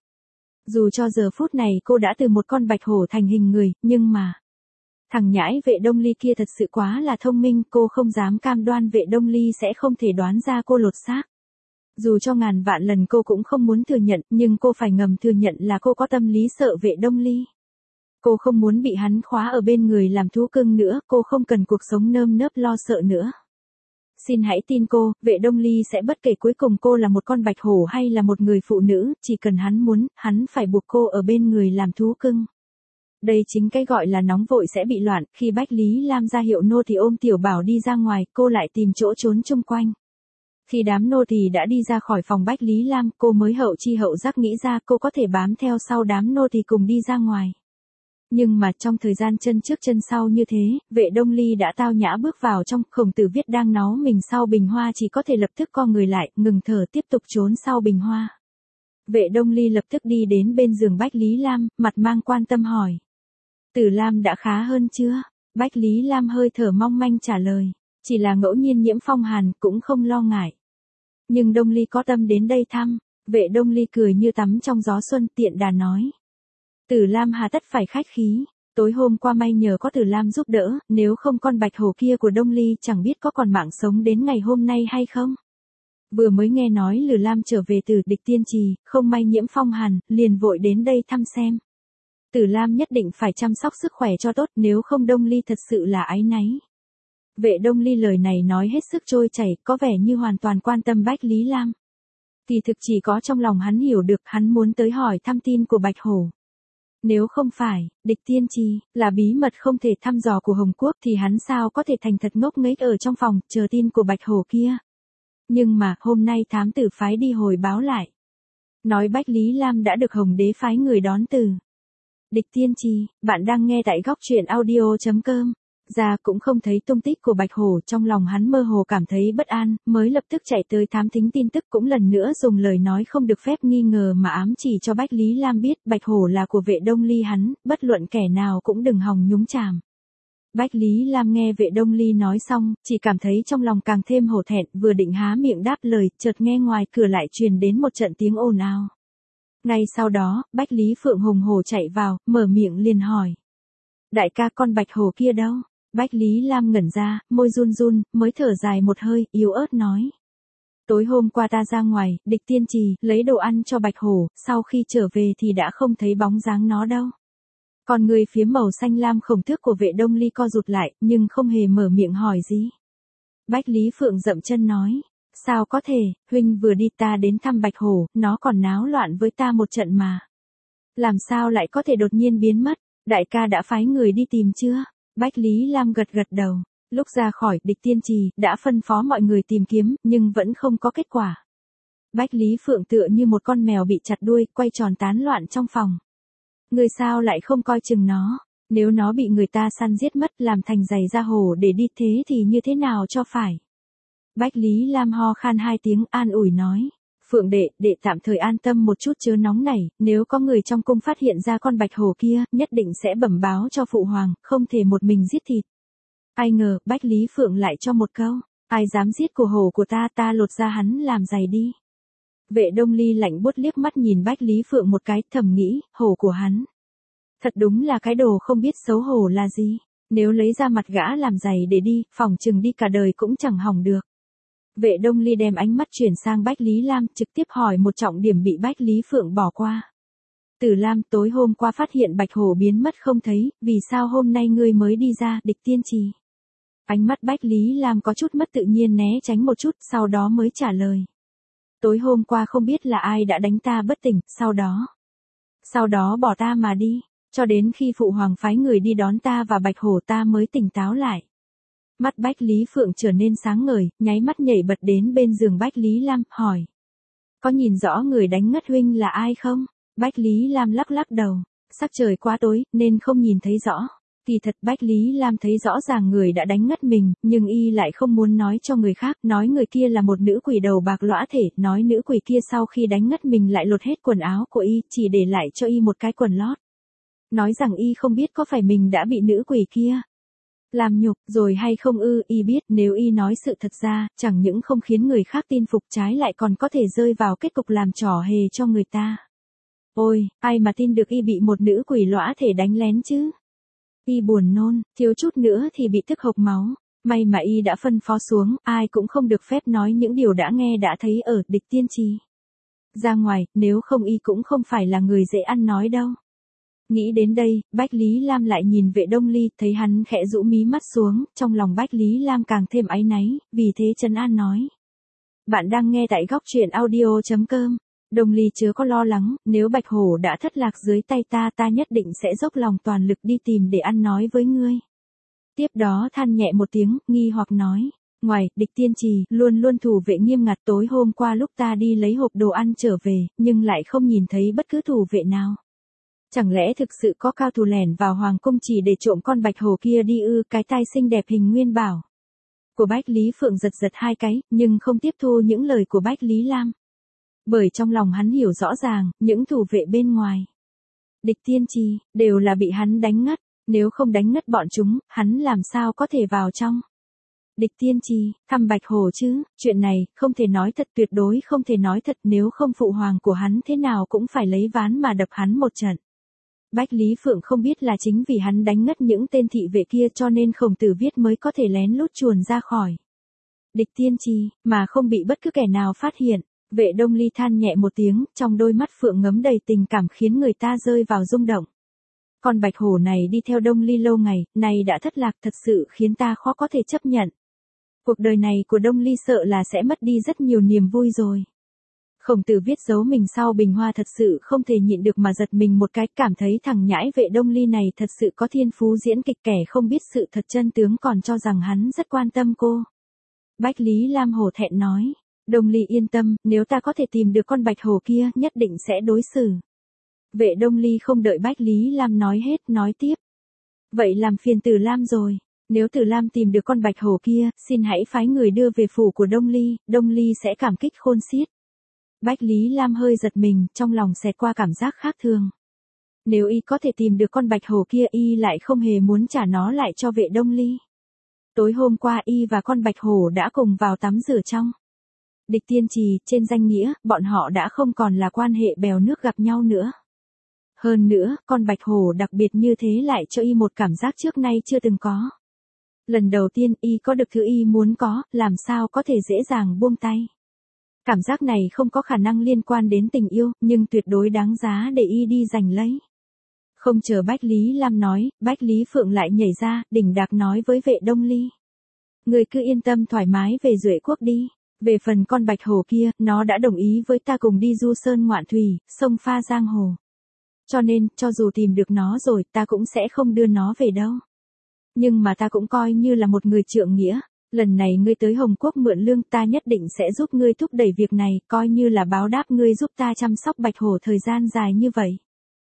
Dù cho giờ phút này cô đã từ một con bạch hổ thành hình người, nhưng mà thằng nhãi Vệ Đông Ly kia thật sự quá là thông minh, cô không dám cam đoan Vệ Đông Ly sẽ không thể đoán ra cô lột xác. Dù cho ngàn vạn lần cô cũng không muốn thừa nhận, nhưng cô phải ngầm thừa nhận là cô có tâm lý sợ Vệ Đông Ly. Cô không muốn bị hắn khóa ở bên người làm thú cưng nữa, cô không cần cuộc sống nơm nớp lo sợ nữa. Xin hãy tin cô, Vệ Đông Ly sẽ bất kể cuối cùng cô là một con bạch hổ hay là một người phụ nữ, chỉ cần hắn muốn, hắn phải buộc cô ở bên người làm thú cưng. Đây chính cái gọi là nóng vội sẽ bị loạn, khi Bách Lý Lam ra hiệu nô tỳ ôm Tiểu Bảo đi ra ngoài, cô lại tìm chỗ trốn chung quanh. Khi đám nô tỳ đã đi ra khỏi phòng Bách Lý Lam, cô mới hậu chi hậu giác nghĩ ra cô có thể bám theo sau đám nô tỳ cùng đi ra ngoài. Nhưng mà trong thời gian chân trước chân sau như thế, Vệ Đông Ly đã tao nhã bước vào trong, Khổng Tử Viết đang nó mình sau bình hoa chỉ có thể lập tức co người lại, ngừng thở tiếp tục trốn sau bình hoa. Vệ Đông Ly lập tức đi đến bên giường Bách Lý Lam, mặt mang quan tâm hỏi. Tử Lam đã khá hơn chưa? Bách Lý Lam hơi thở mong manh trả lời. Chỉ là ngẫu nhiên nhiễm phong hàn, cũng không lo ngại. Nhưng Đông Ly có tâm đến đây thăm. Vệ Đông Ly cười như tắm trong gió xuân, tiện đà nói. Tử Lam hà tất phải khách khí. Tối hôm qua may nhờ có Tử Lam giúp đỡ, nếu không con bạch hổ kia của Đông Ly chẳng biết có còn mạng sống đến ngày hôm nay hay không. Vừa mới nghe nói Lử Lam trở về từ Địch Tiên Trì, không may nhiễm phong hàn, liền vội đến đây thăm xem. Tử Lam nhất định phải chăm sóc sức khỏe cho tốt, nếu không Đông Ly thật sự là áy náy. Vệ Đông Ly lời này nói hết sức trôi chảy, có vẻ như hoàn toàn quan tâm Bách Lý Lam. Kỳ thực chỉ có trong lòng hắn hiểu được, hắn muốn tới hỏi thăm tin của Bạch Hổ. Nếu không phải, Địch Tiên Trì là bí mật không thể thăm dò của Hồng Quốc thì hắn sao có thể thành thật ngốc nghếch ở trong phòng, chờ tin của Bạch Hổ kia. Nhưng mà, hôm nay thám tử phái đi hồi báo lại. Nói Bách Lý Lam đã được Hồng Đế phái người đón từ Địch Tiên Trì. Bạn đang nghe tại góc truyện audio.com. Ra cũng không thấy tung tích của Bạch Hổ, trong lòng hắn mơ hồ cảm thấy bất an, mới lập tức chạy tới thám thính tin tức, cũng lần nữa dùng lời nói không được phép nghi ngờ mà ám chỉ cho Bách Lý Lam biết Bạch Hổ là của Vệ Đông Ly hắn, bất luận kẻ nào cũng đừng hòng nhúng chàm. Bách Lý Lam nghe Vệ Đông Ly nói xong, chỉ cảm thấy trong lòng càng thêm hổ thẹn, vừa định há miệng đáp lời, chợt nghe ngoài cửa lại truyền đến một trận tiếng ồn ào. Ngay sau đó, Bách Lý Phượng hùng hổ chạy vào, mở miệng liền hỏi. Đại ca, con bạch hổ kia đâu? Bách Lý Lam ngẩn ra, môi run run, mới thở dài một hơi, yếu ớt nói. Tối hôm qua ta ra ngoài, Địch Tiên Trì, lấy đồ ăn cho bạch hổ, sau khi trở về thì đã không thấy bóng dáng nó đâu. Còn người phía màu xanh lam khổng tước của Vệ Đông Ly co rụt lại, nhưng không hề mở miệng hỏi gì. Bách Lý Phượng dậm chân nói. Sao có thể, huynh vừa đi ta đến thăm bạch hổ, nó còn náo loạn với ta một trận mà. Làm sao lại có thể đột nhiên biến mất, đại ca đã phái người đi tìm chưa? Bách Lý Lam gật gật đầu, lúc ra khỏi Địch Tiên Trì, đã phân phó mọi người tìm kiếm, nhưng vẫn không có kết quả. Bách Lý Phượng tựa như một con mèo bị chặt đuôi, quay tròn tán loạn trong phòng. Người sao lại không coi chừng nó, nếu nó bị người ta săn giết mất làm thành giày da hổ để đi thế thì như thế nào cho phải? Bách Lý Lam ho khan hai tiếng an ủi nói. Phượng đệ tạm thời an tâm một chút chớ nóng nảy, nếu có người trong cung phát hiện ra con bạch hổ kia, nhất định sẽ bẩm báo cho phụ hoàng, không thể một mình giết thịt. Ai ngờ, Bách Lý Phượng lại cho một câu, ai dám giết của hổ của ta lột ra hắn làm giày đi. Vệ Đông Ly lạnh buốt liếc mắt nhìn Bách Lý Phượng một cái, thầm nghĩ, hổ của hắn. Thật đúng là cái đồ không biết xấu hổ là gì, nếu lấy ra mặt gã làm giày để đi, phỏng chừng đi cả đời cũng chẳng hỏng được. Vệ Đông Ly đem ánh mắt chuyển sang Bách Lý Lam, trực tiếp hỏi một trọng điểm bị Bách Lý Phượng bỏ qua. Tử Lam, tối hôm qua phát hiện bạch hổ biến mất không thấy, vì sao hôm nay ngươi mới đi ra Địch Tiên Trì? Ánh mắt Bách Lý Lam có chút mất tự nhiên né tránh một chút, sau đó mới trả lời. Tối hôm qua không biết là ai đã đánh ta bất tỉnh, sau đó bỏ ta mà đi, cho đến khi phụ hoàng phái người đi đón ta và bạch hổ ta mới tỉnh táo lại. Mắt Bách Lý Phượng trở nên sáng ngời, nháy mắt nhảy bật đến bên giường Bách Lý Lam, hỏi. Có nhìn rõ người đánh ngất huynh là ai không? Bách Lý Lam lắc lắc đầu. Sắc trời quá tối, nên không nhìn thấy rõ. Kỳ thật Bách Lý Lam thấy rõ ràng người đã đánh ngất mình, nhưng y lại không muốn nói cho người khác, nói người kia là một nữ quỷ đầu bạc lõa thể, nói nữ quỷ kia sau khi đánh ngất mình lại lột hết quần áo của y, chỉ để lại cho y một cái quần lót. Nói rằng y không biết có phải mình đã bị nữ quỷ kia làm nhục rồi hay không y biết nếu y nói sự thật ra, chẳng những không khiến người khác tin phục trái lại còn có thể rơi vào kết cục làm trò hề cho người ta. Ôi, ai mà tin được y bị một nữ quỷ lõa thể đánh lén chứ? Y buồn nôn, thiếu chút nữa thì bị tức hộc máu. May mà y đã phân phó xuống, ai cũng không được phép nói những điều đã nghe đã thấy ở Địch Tiên Trì ra ngoài, nếu không y cũng không phải là người dễ ăn nói đâu. Nghĩ đến đây, Bách Lý Lam lại nhìn Vệ Đông Ly, thấy hắn khẽ rũ mí mắt xuống, trong lòng Bách Lý Lam càng thêm áy náy, vì thế trấn an nói. Bạn đang nghe tại góc truyện audio.com. Đông Ly chớ có lo lắng, nếu Bạch Hổ đã thất lạc dưới tay ta nhất định sẽ dốc lòng toàn lực đi tìm để ăn nói với ngươi. Tiếp đó than nhẹ một tiếng, nghi hoặc nói. Ngoài, Địch Tiên Trì luôn luôn thủ vệ nghiêm ngặt, tối hôm qua lúc ta đi lấy hộp đồ ăn trở về, nhưng lại không nhìn thấy bất cứ thủ vệ nào. Chẳng lẽ thực sự có cao thủ lẻn vào hoàng cung chỉ để trộm con bạch hổ kia đi ư? Cái tai xinh đẹp hình nguyên bảo của Bách Lý Phượng giật giật hai cái, nhưng không tiếp thu những lời của Bách Lý Lam. Bởi trong lòng hắn hiểu rõ ràng, những thủ vệ bên ngoài Địch Tiên Trì đều là bị hắn đánh ngất, nếu không đánh ngất bọn chúng, hắn làm sao có thể vào trong Địch Tiên Trì thăm bạch hổ chứ? Chuyện này không thể nói thật, tuyệt đối không thể nói thật, nếu không phụ hoàng của hắn thế nào cũng phải lấy ván mà đập hắn một trận. Bách Lý Phượng không biết là chính vì hắn đánh ngất những tên thị vệ kia cho nên Khổng Tử Viết mới có thể lén lút chuồn ra khỏi Địch Tiên Trì, mà không bị bất cứ kẻ nào phát hiện. Vệ Đông Ly than nhẹ một tiếng, trong đôi mắt Phượng ngấm đầy tình cảm khiến người ta rơi vào rung động. Con bạch hổ này đi theo Đông Ly lâu ngày, nay đã thất lạc, thật sự khiến ta khó có thể chấp nhận. Cuộc đời này của Đông Ly sợ là sẽ mất đi rất nhiều niềm vui rồi. Khổng Tử Viết giấu mình sau bình hoa thật sự không thể nhịn được mà giật mình một cái, cảm thấy thằng nhãi Vệ Đông Ly này thật sự có thiên phú diễn kịch, kẻ không biết sự thật chân tướng còn cho rằng hắn rất quan tâm cô. Bách Lý Lam hổ thẹn nói, Đông Ly yên tâm, nếu ta có thể tìm được con bạch hổ kia, nhất định sẽ đối xử. Vệ Đông Ly không đợi Bách Lý Lam nói hết, nói tiếp. Vậy làm phiền Từ Lam rồi. Nếu Từ Lam tìm được con bạch hổ kia, xin hãy phái người đưa về phủ của Đông Ly sẽ cảm kích khôn xiết. Bách Lý Lam hơi giật mình, trong lòng xẹt qua cảm giác khác thường. Nếu y có thể tìm được con bạch hổ kia, y lại không hề muốn trả nó lại cho Vệ Đông Ly. Tối hôm qua y và con bạch hổ đã cùng vào tắm rửa trong Địch Tiên Trì, trên danh nghĩa, bọn họ đã không còn là quan hệ bèo nước gặp nhau nữa. Hơn nữa, con bạch hổ đặc biệt như thế lại cho y một cảm giác trước nay chưa từng có. Lần đầu tiên y có được thứ y muốn có, làm sao có thể dễ dàng buông tay. Cảm giác này không có khả năng liên quan đến tình yêu, nhưng tuyệt đối đáng giá để y đi giành lấy. Không chờ Bách Lý Lam nói, Bách Lý Phượng lại nhảy ra, đỉnh đạc nói với Vệ Đông Ly. Người cứ yên tâm thoải mái về Duệ Quốc đi. Về phần con bạch hổ kia, nó đã đồng ý với ta cùng đi du sơn ngoạn thủy, sông pha giang hồ. Cho nên, cho dù tìm được nó rồi, ta cũng sẽ không đưa nó về đâu. Nhưng mà ta cũng coi như là một người trượng nghĩa. Lần này ngươi tới Hồng Quốc mượn lương, ta nhất định sẽ giúp ngươi thúc đẩy việc này, coi như là báo đáp ngươi giúp ta chăm sóc bạch hổ thời gian dài như vậy.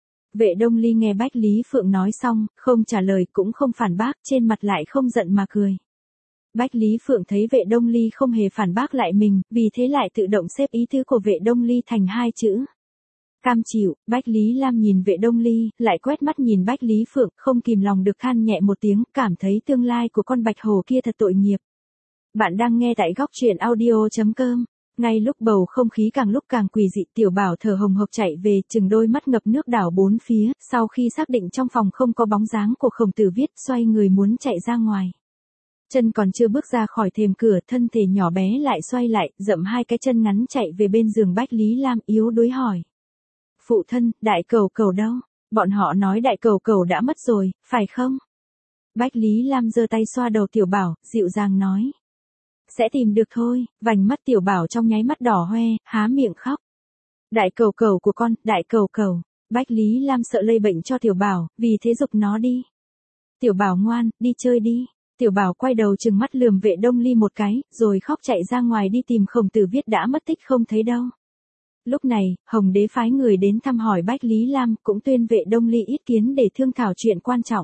Vệ Đông Ly nghe Bách Lý Phượng nói xong, không trả lời cũng không phản bác, trên mặt lại không giận mà cười. Bách Lý Phượng thấy Vệ Đông Ly không hề phản bác lại mình, vì thế lại tự động xếp ý tứ của Vệ Đông Ly thành hai chữ. Cam chịu. Bách Lý Lam nhìn Vệ Đông Ly, lại quét mắt nhìn Bách Lý Phượng, không kìm lòng được than nhẹ một tiếng, cảm thấy tương lai của con bạch hổ kia thật tội nghiệp. Bạn đang nghe tại góc truyện audio.com. Ngay lúc bầu không khí càng lúc càng quỷ dị, Tiểu Bảo thở hồng hộc chạy về, chừng đôi mắt ngập nước đảo bốn phía, sau khi xác định trong phòng không có bóng dáng của Khổng Tử Viết, xoay người muốn chạy ra ngoài. Chân còn chưa bước ra khỏi thềm cửa, thân thể nhỏ bé lại xoay lại, dậm hai cái chân ngắn chạy về bên giường Bách Lý Lam, yếu đuối hỏi. Phụ thân, đại cầu cầu đâu? Bọn họ nói đại cầu cầu đã mất rồi, phải không? Bách Lý Lam giơ tay xoa đầu Tiểu Bảo, dịu dàng nói. Sẽ tìm được thôi. Vành mắt Tiểu Bảo trong nháy mắt đỏ hoe, há miệng khóc. Đại cầu cầu của con, đại cầu cầu. Bách Lý Lam sợ lây bệnh cho Tiểu Bảo, vì thế giục nó đi. Tiểu Bảo ngoan, đi chơi đi. Tiểu Bảo quay đầu trừng mắt lườm Vệ Đông Ly một cái, rồi khóc chạy ra ngoài đi tìm Khổng Tử Viết đã mất tích không thấy đâu. Lúc này, Hồng Đế phái người đến thăm hỏi Bách Lý Lam, cũng tuyên Vệ Đông Ly ý kiến để thương thảo chuyện quan trọng.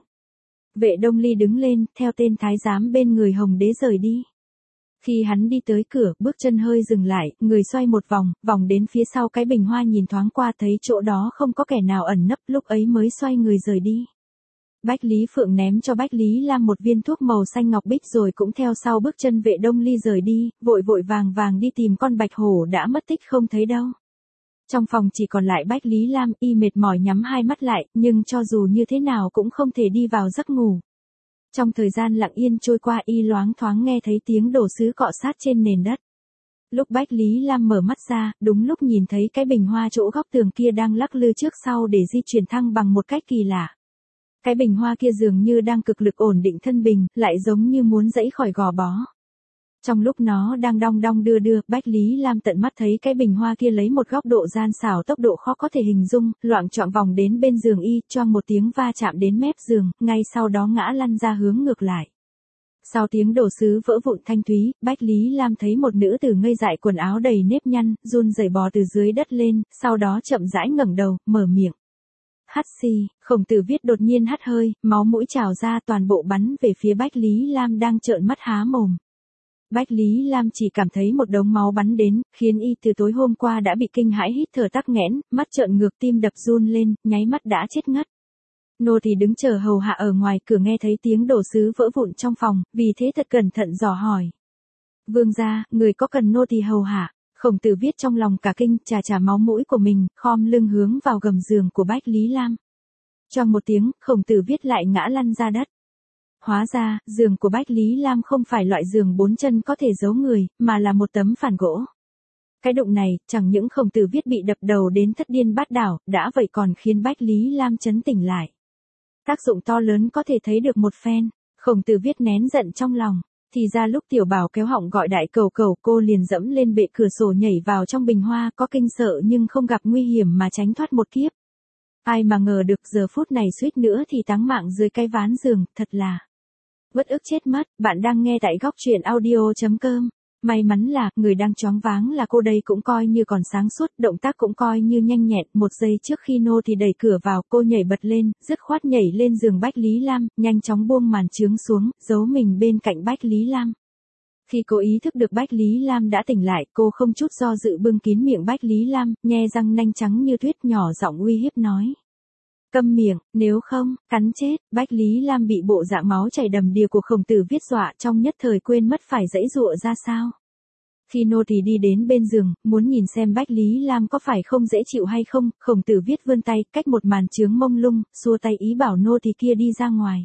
Vệ Đông Ly đứng lên, theo tên thái giám bên người Hồng Đế rời đi. Khi hắn đi tới cửa, bước chân hơi dừng lại, người xoay một vòng, vòng đến phía sau cái bình hoa nhìn thoáng qua thấy chỗ đó không có kẻ nào ẩn nấp, lúc ấy mới xoay người rời đi. Bách Lý Phượng ném cho Bách Lý Lam một viên thuốc màu xanh ngọc bích rồi cũng theo sau bước chân Vệ Đông Ly rời đi, vội vội vàng vàng đi tìm con bạch hổ đã mất tích không thấy đâu. Trong phòng chỉ còn lại Bách Lý Lam, y mệt mỏi nhắm hai mắt lại, nhưng cho dù như thế nào cũng không thể đi vào giấc ngủ. Trong thời gian lặng yên trôi qua y loáng thoáng nghe thấy tiếng đồ sứ cọ sát trên nền đất. Lúc Bách Lý Lam mở mắt ra, đúng lúc nhìn thấy cái bình hoa chỗ góc tường kia đang lắc lư trước sau để di chuyển thăng bằng một cách kỳ lạ. Cái bình hoa kia dường như đang cực lực ổn định thân bình, lại giống như muốn giãy khỏi gò bó. Trong lúc nó đang đong đong đưa đưa, Bách Lý Lam tận mắt thấy cái bình hoa kia lấy một góc độ gian xảo tốc độ khó có thể hình dung, loạng choạng vòng đến bên giường y, choang một tiếng va chạm đến mép giường, ngay sau đó ngã lăn ra hướng ngược lại. Sau tiếng đồ sứ vỡ vụn thanh thúy, Bách Lý Lam thấy một nữ tử ngây dại quần áo đầy nếp nhăn, run rẩy bò từ dưới đất lên, sau đó chậm rãi ngẩng đầu, mở miệng. Hắt xì, Khổng Tử Viết đột nhiên hắt hơi, máu mũi trào ra toàn bộ bắn về phía Bách Lý Lam đang trợn mắt há mồm. Bách Lý Lam chỉ cảm thấy một đống máu bắn đến, khiến y từ tối hôm qua đã bị kinh hãi hít thở tắc nghẽn, mắt trợn ngược tim đập run lên, nháy mắt đã chết ngất. Nô thì đứng chờ hầu hạ ở ngoài cửa nghe thấy tiếng đồ sứ vỡ vụn trong phòng, vì thế thật cẩn thận dò hỏi. Vương gia, người có cần nô thì hầu hạ? Khổng Tử Viết trong lòng cả kinh, chà máu mũi của mình, khom lưng hướng vào gầm giường của Bách Lý Lam. Trong một tiếng, Khổng Tử Viết lại ngã lăn ra đất. Hóa ra, giường của Bách Lý Lam không phải loại giường 4 chân có thể giấu người, mà là một tấm phản gỗ. Cái đụng này, chẳng những Khổng Tử Viết bị đập đầu đến thất điên bát đảo, đã vậy còn khiến Bách Lý Lam chấn tỉnh lại. Tác dụng to lớn có thể thấy được một phen, Khổng Tử Viết nén giận trong lòng. Thì ra lúc Tiểu Bảo kéo họng gọi đại cầu cầu, cô liền dẫm lên bệ cửa sổ nhảy vào trong bình hoa, có kinh sợ nhưng không gặp nguy hiểm mà tránh thoát một kiếp. Ai mà ngờ được giờ phút này suýt nữa thì táng mạng dưới cái ván giường, thật là uất ức chết mất. Bạn đang nghe tại góc truyện audio.com. May mắn là, người đang choáng váng là cô đây cũng coi như còn sáng suốt, động tác cũng coi như nhanh nhẹn, một giây trước khi nô thì đẩy cửa vào, cô nhảy bật lên, dứt khoát nhảy lên giường Bách Lý Lam, nhanh chóng buông màn chướng xuống, giấu mình bên cạnh Bách Lý Lam. Khi cô ý thức được Bách Lý Lam đã tỉnh lại, cô không chút do dự bưng kín miệng Bách Lý Lam, nhe răng nanh trắng như tuyết nhỏ giọng uy hiếp nói. Câm miệng, nếu không, cắn chết. Bách Lý Lam bị bộ dạng máu chảy đầm đìa của Khổng Tử Viết dọa trong nhất thời quên mất phải giãy giụa ra sao. Khi nô tỳ đi đến bên giường, muốn nhìn xem Bách Lý Lam có phải không dễ chịu hay không, Khổng Tử Viết vươn tay, cách một màn chướng mông lung, xua tay ý bảo nô tỳ kia đi ra ngoài.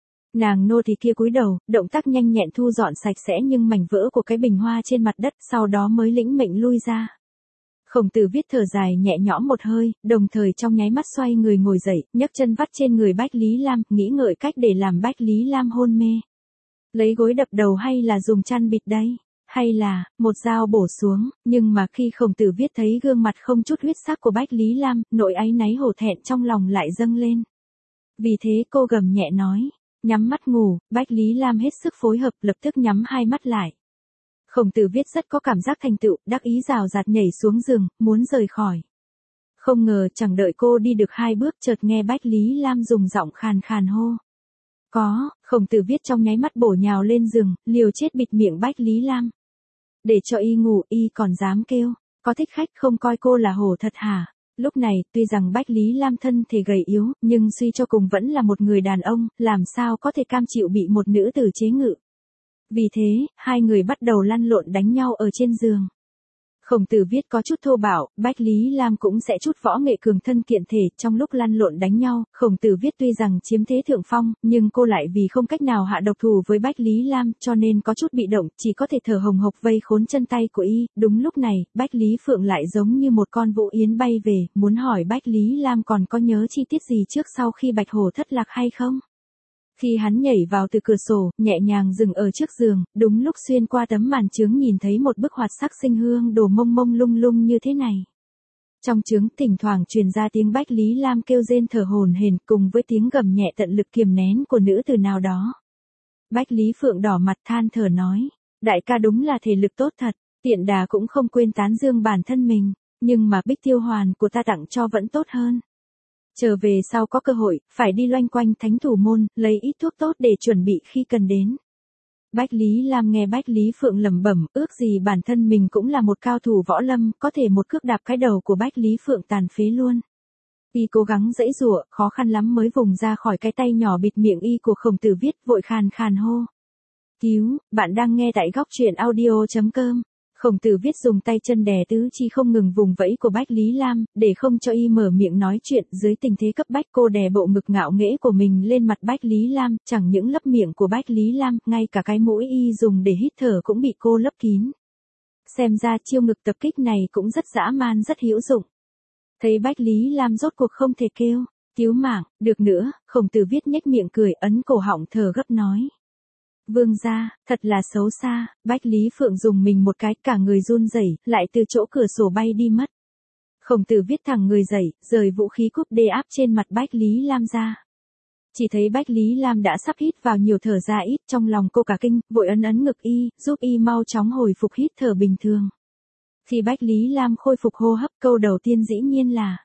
Nàng nô tỳ kia cúi đầu, động tác nhanh nhẹn thu dọn sạch sẽ nhưng mảnh vỡ của cái bình hoa trên mặt đất, sau đó mới lĩnh mệnh lui ra. Khổng Tử Viết thở dài nhẹ nhõm một hơi, đồng thời trong nháy mắt xoay người ngồi dậy, nhấc chân vắt trên người Bách Lý Lam, nghĩ ngợi cách để làm Bách Lý Lam hôn mê. Lấy gối đập đầu hay là dùng chăn bịt đây? Hay là, một dao bổ xuống, nhưng mà khi Khổng Tử Viết thấy gương mặt không chút huyết sắc của Bách Lý Lam, nỗi áy náy hổ thẹn trong lòng lại dâng lên. Vì thế cô gầm nhẹ nói, nhắm mắt ngủ. Bách Lý Lam hết sức phối hợp, lập tức nhắm hai mắt lại. Khổng Tử Viết rất có cảm giác thành tựu, đắc ý rào rạt nhảy xuống giường, muốn rời khỏi. Không ngờ chẳng đợi cô đi được 2 bước chợt nghe Bách Lý Lam dùng giọng khàn khàn hô. Có, Khổng Tử Viết trong nháy mắt bổ nhào lên giường, liều chết bịt miệng Bách Lý Lam. Để cho y ngủ, y còn dám kêu, có thích khách không coi cô là hổ thật hả? Lúc này, tuy rằng Bách Lý Lam thân thể gầy yếu, nhưng suy cho cùng vẫn là một người đàn ông, làm sao có thể cam chịu bị một nữ tử chế ngự. Vì thế, hai người bắt đầu lăn lộn đánh nhau ở trên giường. Khổng Tử Viết có chút thô bạo, Bách Lý Lam cũng sẽ chút võ nghệ cường thân kiện thể, trong lúc lăn lộn đánh nhau, Khổng Tử Viết tuy rằng chiếm thế thượng phong, nhưng cô lại vì không cách nào hạ độc thủ với Bách Lý Lam, cho nên có chút bị động, chỉ có thể thở hồng hộc vây khốn chân tay của y. Đúng lúc này, Bách Lý Phượng lại giống như một con vũ yến bay về, muốn hỏi Bách Lý Lam còn có nhớ chi tiết gì trước sau khi Bạch Hổ thất lạc hay không? Khi hắn nhảy vào từ cửa sổ, nhẹ nhàng dừng ở trước giường, đúng lúc xuyên qua tấm màn chướng nhìn thấy một bức hoạt sắc sinh hương đồ mông mông lung lung như thế này. Trong chướng thỉnh thoảng truyền ra tiếng Bách Lý Lam kêu rên thở hổn hển cùng với tiếng gầm nhẹ tận lực kiềm nén của nữ tử nào đó. Bách Lý Phượng đỏ mặt than thở nói, đại ca đúng là thể lực tốt thật, tiện đà cũng không quên tán dương bản thân mình, nhưng mà Bích Tiêu Hoàn của ta tặng cho vẫn tốt hơn. Trở về sau có cơ hội, phải đi loanh quanh thánh thủ môn, lấy ít thuốc tốt để chuẩn bị khi cần đến. Bách Lý Lam nghe Bách Lý Phượng lẩm bẩm, ước gì bản thân mình cũng là một cao thủ võ lâm, có thể một cước đạp cái đầu của Bách Lý Phượng tàn phế luôn. Y cố gắng giãy giụa, khó khăn lắm mới vùng ra khỏi cái tay nhỏ bịt miệng y của Khổng Tử Viết, vội khàn khàn hô. Cứu, bạn đang nghe tại góc truyện audio.com. Khổng Tử Viết dùng tay chân đè tứ chi không ngừng vùng vẫy của Bách Lý Lam, để không cho y mở miệng nói chuyện. Dưới tình thế cấp bách, cô đè bộ ngực ngạo nghễ của mình lên mặt Bách Lý Lam, chẳng những lấp miệng của Bách Lý Lam, ngay cả cái mũi y dùng để hít thở cũng bị cô lấp kín. Xem ra chiêu ngực tập kích này cũng rất dã man, rất hữu dụng. Thấy Bách Lý Lam rốt cuộc không thể kêu cứu mạng được nữa, Khổng Tử Viết nhếch miệng cười, ấn cổ họng thở gấp nói. Vương gia, thật là xấu xa. Bách Lý Phượng dùng mình một cái, cả người run rẩy, lại từ chỗ cửa sổ bay đi mất. Khổng Tử Viết thẳng người dậy, rời vũ khí cúp đê áp trên mặt Bách Lý Lam ra. Chỉ thấy Bách Lý Lam đã sắp hít vào nhiều, thở ra ít, trong lòng cô cả kinh, vội ấn ngực y, giúp y mau chóng hồi phục hít thở bình thường. Khi Bách Lý Lam khôi phục hô hấp, câu đầu tiên dĩ nhiên là: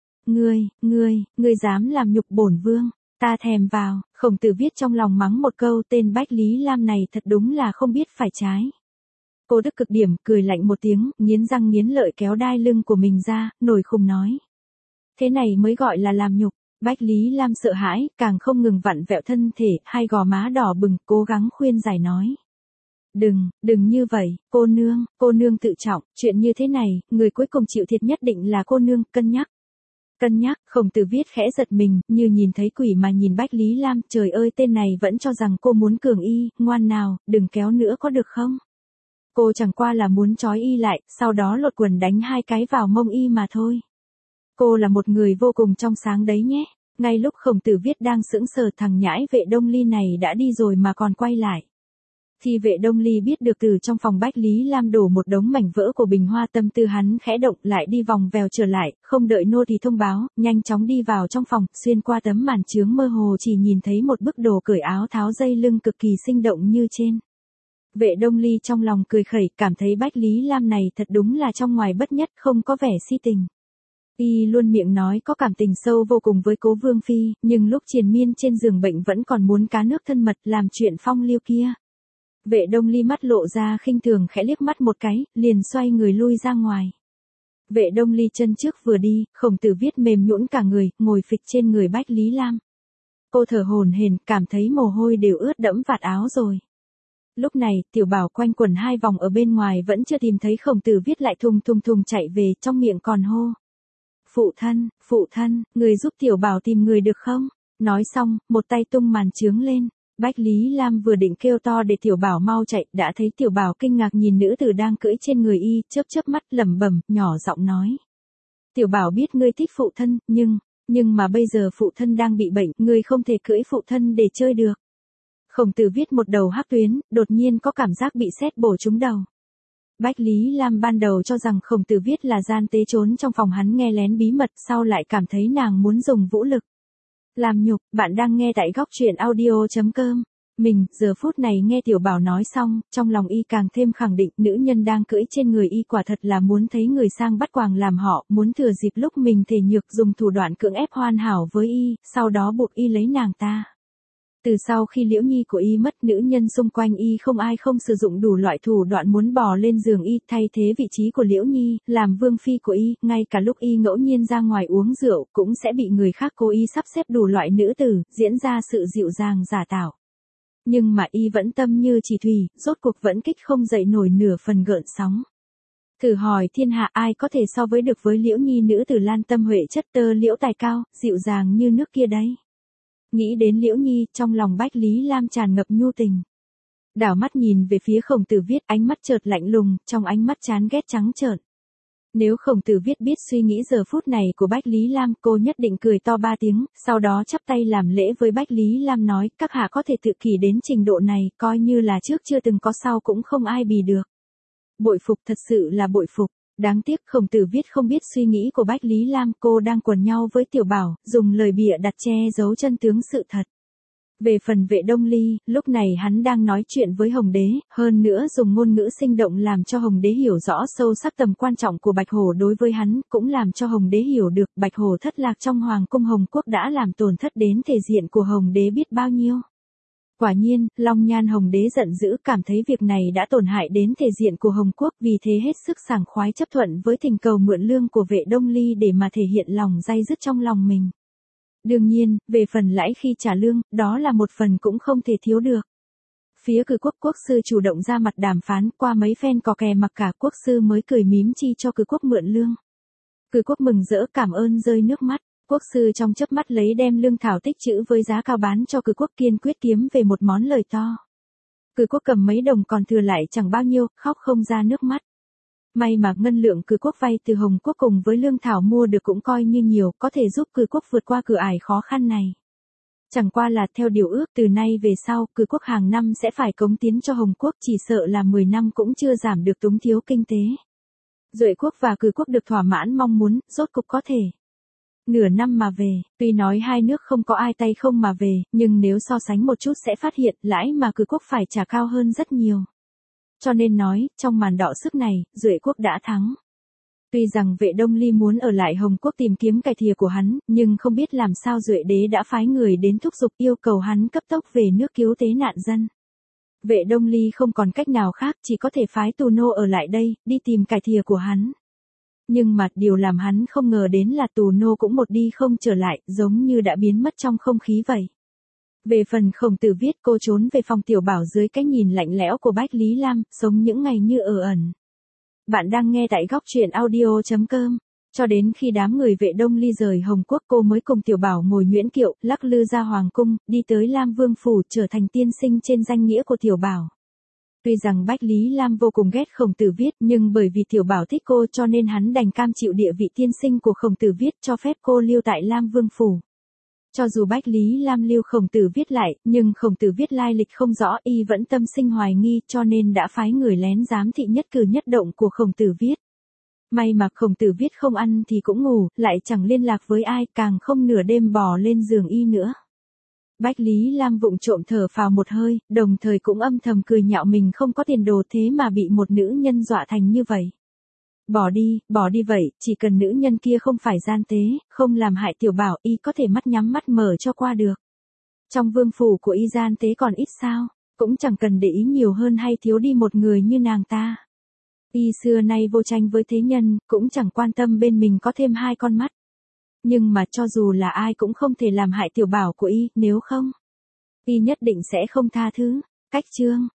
Ngươi dám làm nhục bổn vương, ta thèm vào. Khổng Tử Viết trong lòng mắng một câu, tên Bách Lý Lam này thật đúng là không biết phải trái. Cô Đức cực điểm, cười lạnh một tiếng, nghiến răng nghiến lợi kéo đai lưng của mình ra, nổi khùng nói. Thế này mới gọi là làm nhục. Bách Lý Lam sợ hãi, càng không ngừng vặn vẹo thân thể, hai gò má đỏ bừng, cố gắng khuyên giải nói. Đừng như vậy, cô nương tự trọng, chuyện như thế này, người cuối cùng chịu thiệt nhất định là cô nương, cân nhắc. Khổng Tử Viết khẽ giật mình, như nhìn thấy quỷ mà nhìn Bách Lý Lam, trời ơi, tên này vẫn cho rằng cô muốn cường y, ngoan nào, đừng kéo nữa có được không? Cô chẳng qua là muốn trói y lại, sau đó lột quần đánh 2 cái vào mông y mà thôi. Cô là một người vô cùng trong sáng đấy nhé. Ngay lúc Khổng Tử Viết đang sững sờ, thằng nhãi Vệ Đông Ly này đã đi rồi mà còn quay lại. Thì Vệ Đông Ly biết được từ trong phòng Bách Lý Lam đổ một đống mảnh vỡ của bình hoa, tâm tư hắn khẽ động, lại đi vòng vèo trở lại, không đợi nô thì thông báo, nhanh chóng đi vào trong phòng, xuyên qua tấm màn chướng mơ hồ chỉ nhìn thấy một bức đồ cởi áo tháo dây lưng cực kỳ sinh động như trên. Vệ Đông Ly trong lòng cười khẩy, cảm thấy Bách Lý Lam này thật đúng là trong ngoài bất nhất, không có vẻ si tình. Y luôn miệng nói có cảm tình sâu vô cùng với Cố Vương Phi, nhưng lúc triền miên trên giường bệnh vẫn còn muốn cá nước thân mật, làm chuyện phong liêu kia. Vệ Đông Ly mắt lộ ra khinh thường, khẽ liếc mắt một cái, liền xoay người lui ra ngoài. Vệ Đông Ly chân trước vừa đi, Khổng Tử Viết mềm nhũn cả người, ngồi phịch trên người Bách Lý Lam. Cô thở hổn hển, cảm thấy mồ hôi đều ướt đẫm vạt áo rồi. Lúc này, Tiểu Bảo quanh quẩn 2 vòng ở bên ngoài vẫn chưa tìm thấy Khổng Tử Viết, lại thùng chạy về, trong miệng còn hô. Phụ thân, người giúp Tiểu Bảo tìm người được không? Nói xong, một tay tung màn chướng lên. Bách Lý Lam vừa định kêu to để Tiểu Bảo mau chạy, đã thấy Tiểu Bảo kinh ngạc nhìn nữ tử đang cưỡi trên người y, chớp mắt lẩm bẩm, nhỏ giọng nói. Tiểu Bảo biết ngươi thích phụ thân, nhưng mà bây giờ phụ thân đang bị bệnh, ngươi không thể cưỡi phụ thân để chơi được. Khổng Tử Viết một đầu hắc tuyến, đột nhiên có cảm giác bị sét bổ trúng đầu. Bách Lý Lam ban đầu cho rằng Khổng Tử Viết là gian tế trốn trong phòng hắn nghe lén bí mật, sau lại cảm thấy nàng muốn dùng vũ lực. Làm nhục, bạn đang nghe tại góc truyện audio.com. Mình, giờ phút này nghe Tiểu Bảo nói xong, trong lòng y càng thêm khẳng định nữ nhân đang cưỡi trên người y quả thật là muốn thấy người sang bắt quàng làm họ, muốn thừa dịp lúc mình thể nhược dùng thủ đoạn cưỡng ép hoàn hảo với y, sau đó buộc y lấy nàng ta. Từ sau khi Liễu Nhi của y mất, nữ nhân xung quanh y không ai không sử dụng đủ loại thủ đoạn muốn bò lên giường y, thay thế vị trí của Liễu Nhi, làm vương phi của y, ngay cả lúc y ngẫu nhiên ra ngoài uống rượu, cũng sẽ bị người khác cố ý sắp xếp đủ loại nữ tử, diễn ra sự dịu dàng giả tạo. Nhưng mà y vẫn tâm như chỉ thủy, rốt cuộc vẫn kích không dậy nổi nửa phần gợn sóng. Thử hỏi thiên hạ ai có thể so với được với Liễu Nhi, nữ tử Lan Tâm Huệ, chất tơ liễu tài cao, dịu dàng như nước kia đấy. Nghĩ đến Liễu Nhi, trong lòng Bách Lý Lam tràn ngập nhu tình. Đảo mắt nhìn về phía Khổng Tử Viết, ánh mắt chợt lạnh lùng, trong ánh mắt chán ghét trắng trợn. Nếu Khổng Tử Viết biết suy nghĩ giờ phút này của Bách Lý Lam, cô nhất định cười to 3 tiếng, sau đó chắp tay làm lễ với Bách Lý Lam nói, các hạ có thể tự kỷ đến trình độ này, coi như là trước chưa từng có, sau cũng không ai bì được. Bội phục, thật sự là bội phục. Đáng tiếc Khổng Tử Viết không biết suy nghĩ của Bách Lý Lam, cô đang quần nhau với Tiểu Bảo, dùng lời bịa đặt che giấu chân tướng sự thật. Về phần Vệ Đông Ly, lúc này hắn đang nói chuyện với Hồng Đế, hơn nữa dùng ngôn ngữ sinh động làm cho Hồng Đế hiểu rõ sâu sắc tầm quan trọng của Bạch Hổ đối với hắn, cũng làm cho Hồng Đế hiểu được Bạch Hổ thất lạc trong Hoàng cung Hồng Quốc đã làm tổn thất đến thể diện của Hồng Đế biết bao nhiêu. Quả nhiên, Long Nhan Hồng Đế giận dữ cảm thấy việc này đã tổn hại đến thể diện của Hồng Quốc, vì thế hết sức sảng khoái chấp thuận với thỉnh cầu mượn lương của Vệ Đông Ly để mà thể hiện lòng day dứt trong lòng mình. Đương nhiên, về phần lãi khi trả lương, đó là một phần cũng không thể thiếu được. Phía Cử Quốc quốc sư chủ động ra mặt đàm phán, qua mấy phen cò kè mặc cả, quốc sư mới cười mím chi cho Cử Quốc mượn lương. Cử Quốc mừng rỡ cảm ơn rơi nước mắt. Quốc sư trong chớp mắt lấy đem lương thảo tích trữ với giá cao bán cho Cử Quốc, kiên quyết kiếm về một món lời to. Cử Quốc cầm mấy đồng còn thừa lại chẳng bao nhiêu, khóc không ra nước mắt. May mà ngân lượng Cử Quốc vay từ Hồng Quốc cùng với lương thảo mua được cũng coi như nhiều, có thể giúp Cử Quốc vượt qua cửa ải khó khăn này. Chẳng qua là theo điều ước từ nay về sau, Cử Quốc hàng năm sẽ phải cống tiến cho Hồng Quốc, chỉ sợ là 10 năm cũng chưa giảm được túng thiếu kinh tế. Duệ Quốc và Cử Quốc được thỏa mãn mong muốn, rốt cục có thể nửa năm mà về, tuy nói hai nước không có ai tay không mà về, nhưng nếu so sánh một chút sẽ phát hiện lãi mà Cử Quốc phải trả cao hơn rất nhiều. Cho nên nói, trong màn đọ sức này, Duệ Quốc đã thắng. Tuy rằng Vệ Đông Ly muốn ở lại Hồng Quốc tìm kiếm cải thìa của hắn, nhưng không biết làm sao Duệ Đế đã phái người đến thúc giục yêu cầu hắn cấp tốc về nước cứu tế nạn dân. Vệ Đông Ly không còn cách nào khác, chỉ có thể phái tù nô ở lại đây, đi tìm cải thìa của hắn. Nhưng mà điều làm hắn không ngờ đến là tù nô cũng một đi không trở lại, giống như đã biến mất trong không khí vậy. Về phần Khổng Tử Viết, cô trốn về phòng tiểu bảo dưới cái nhìn lạnh lẽo của Bách Lý Lam, sống những ngày như ở ẩn. Bạn đang nghe tại góc truyện audio.com. Cho đến khi đám người Vệ Đông Ly rời Hồng Quốc, cô mới cùng tiểu bảo ngồi nhuyễn kiệu, lắc lư ra hoàng cung, đi tới Lam Vương phủ, trở thành tiên sinh trên danh nghĩa của tiểu bảo. Tuy rằng Bách Lý Lam vô cùng ghét Khổng Tử Viết, nhưng bởi vì tiểu bảo thích cô cho nên hắn đành cam chịu địa vị tiên sinh của Khổng Tử Viết, cho phép cô lưu tại Lam Vương phủ. Cho dù Bách Lý Lam lưu Khổng Tử Viết lại, nhưng Khổng Tử Viết lai lịch không rõ, y vẫn tâm sinh hoài nghi, cho nên đã phái người lén giám thị nhất cử nhất động của Khổng Tử Viết. May mà Khổng Tử Viết không ăn thì cũng ngủ, lại chẳng liên lạc với ai, càng không nửa đêm bò lên giường y nữa. Bách Lý Lam vụng trộm thở phào một hơi, đồng thời cũng âm thầm cười nhạo mình không có tiền đồ thế mà bị một nữ nhân dọa thành như vậy. Bỏ đi vậy, chỉ cần nữ nhân kia không phải gian tế, không làm hại tiểu bảo, y có thể mắt nhắm mắt mở cho qua được. Trong vương phủ của y gian tế còn ít sao, cũng chẳng cần để ý nhiều hơn hay thiếu đi một người như nàng ta. Y xưa nay vô tranh với thế nhân, cũng chẳng quan tâm bên mình có thêm hai con mắt. Nhưng mà cho dù là ai cũng không thể làm hại tiểu bảo của y, nếu không, y nhất định sẽ không tha thứ. Cách chương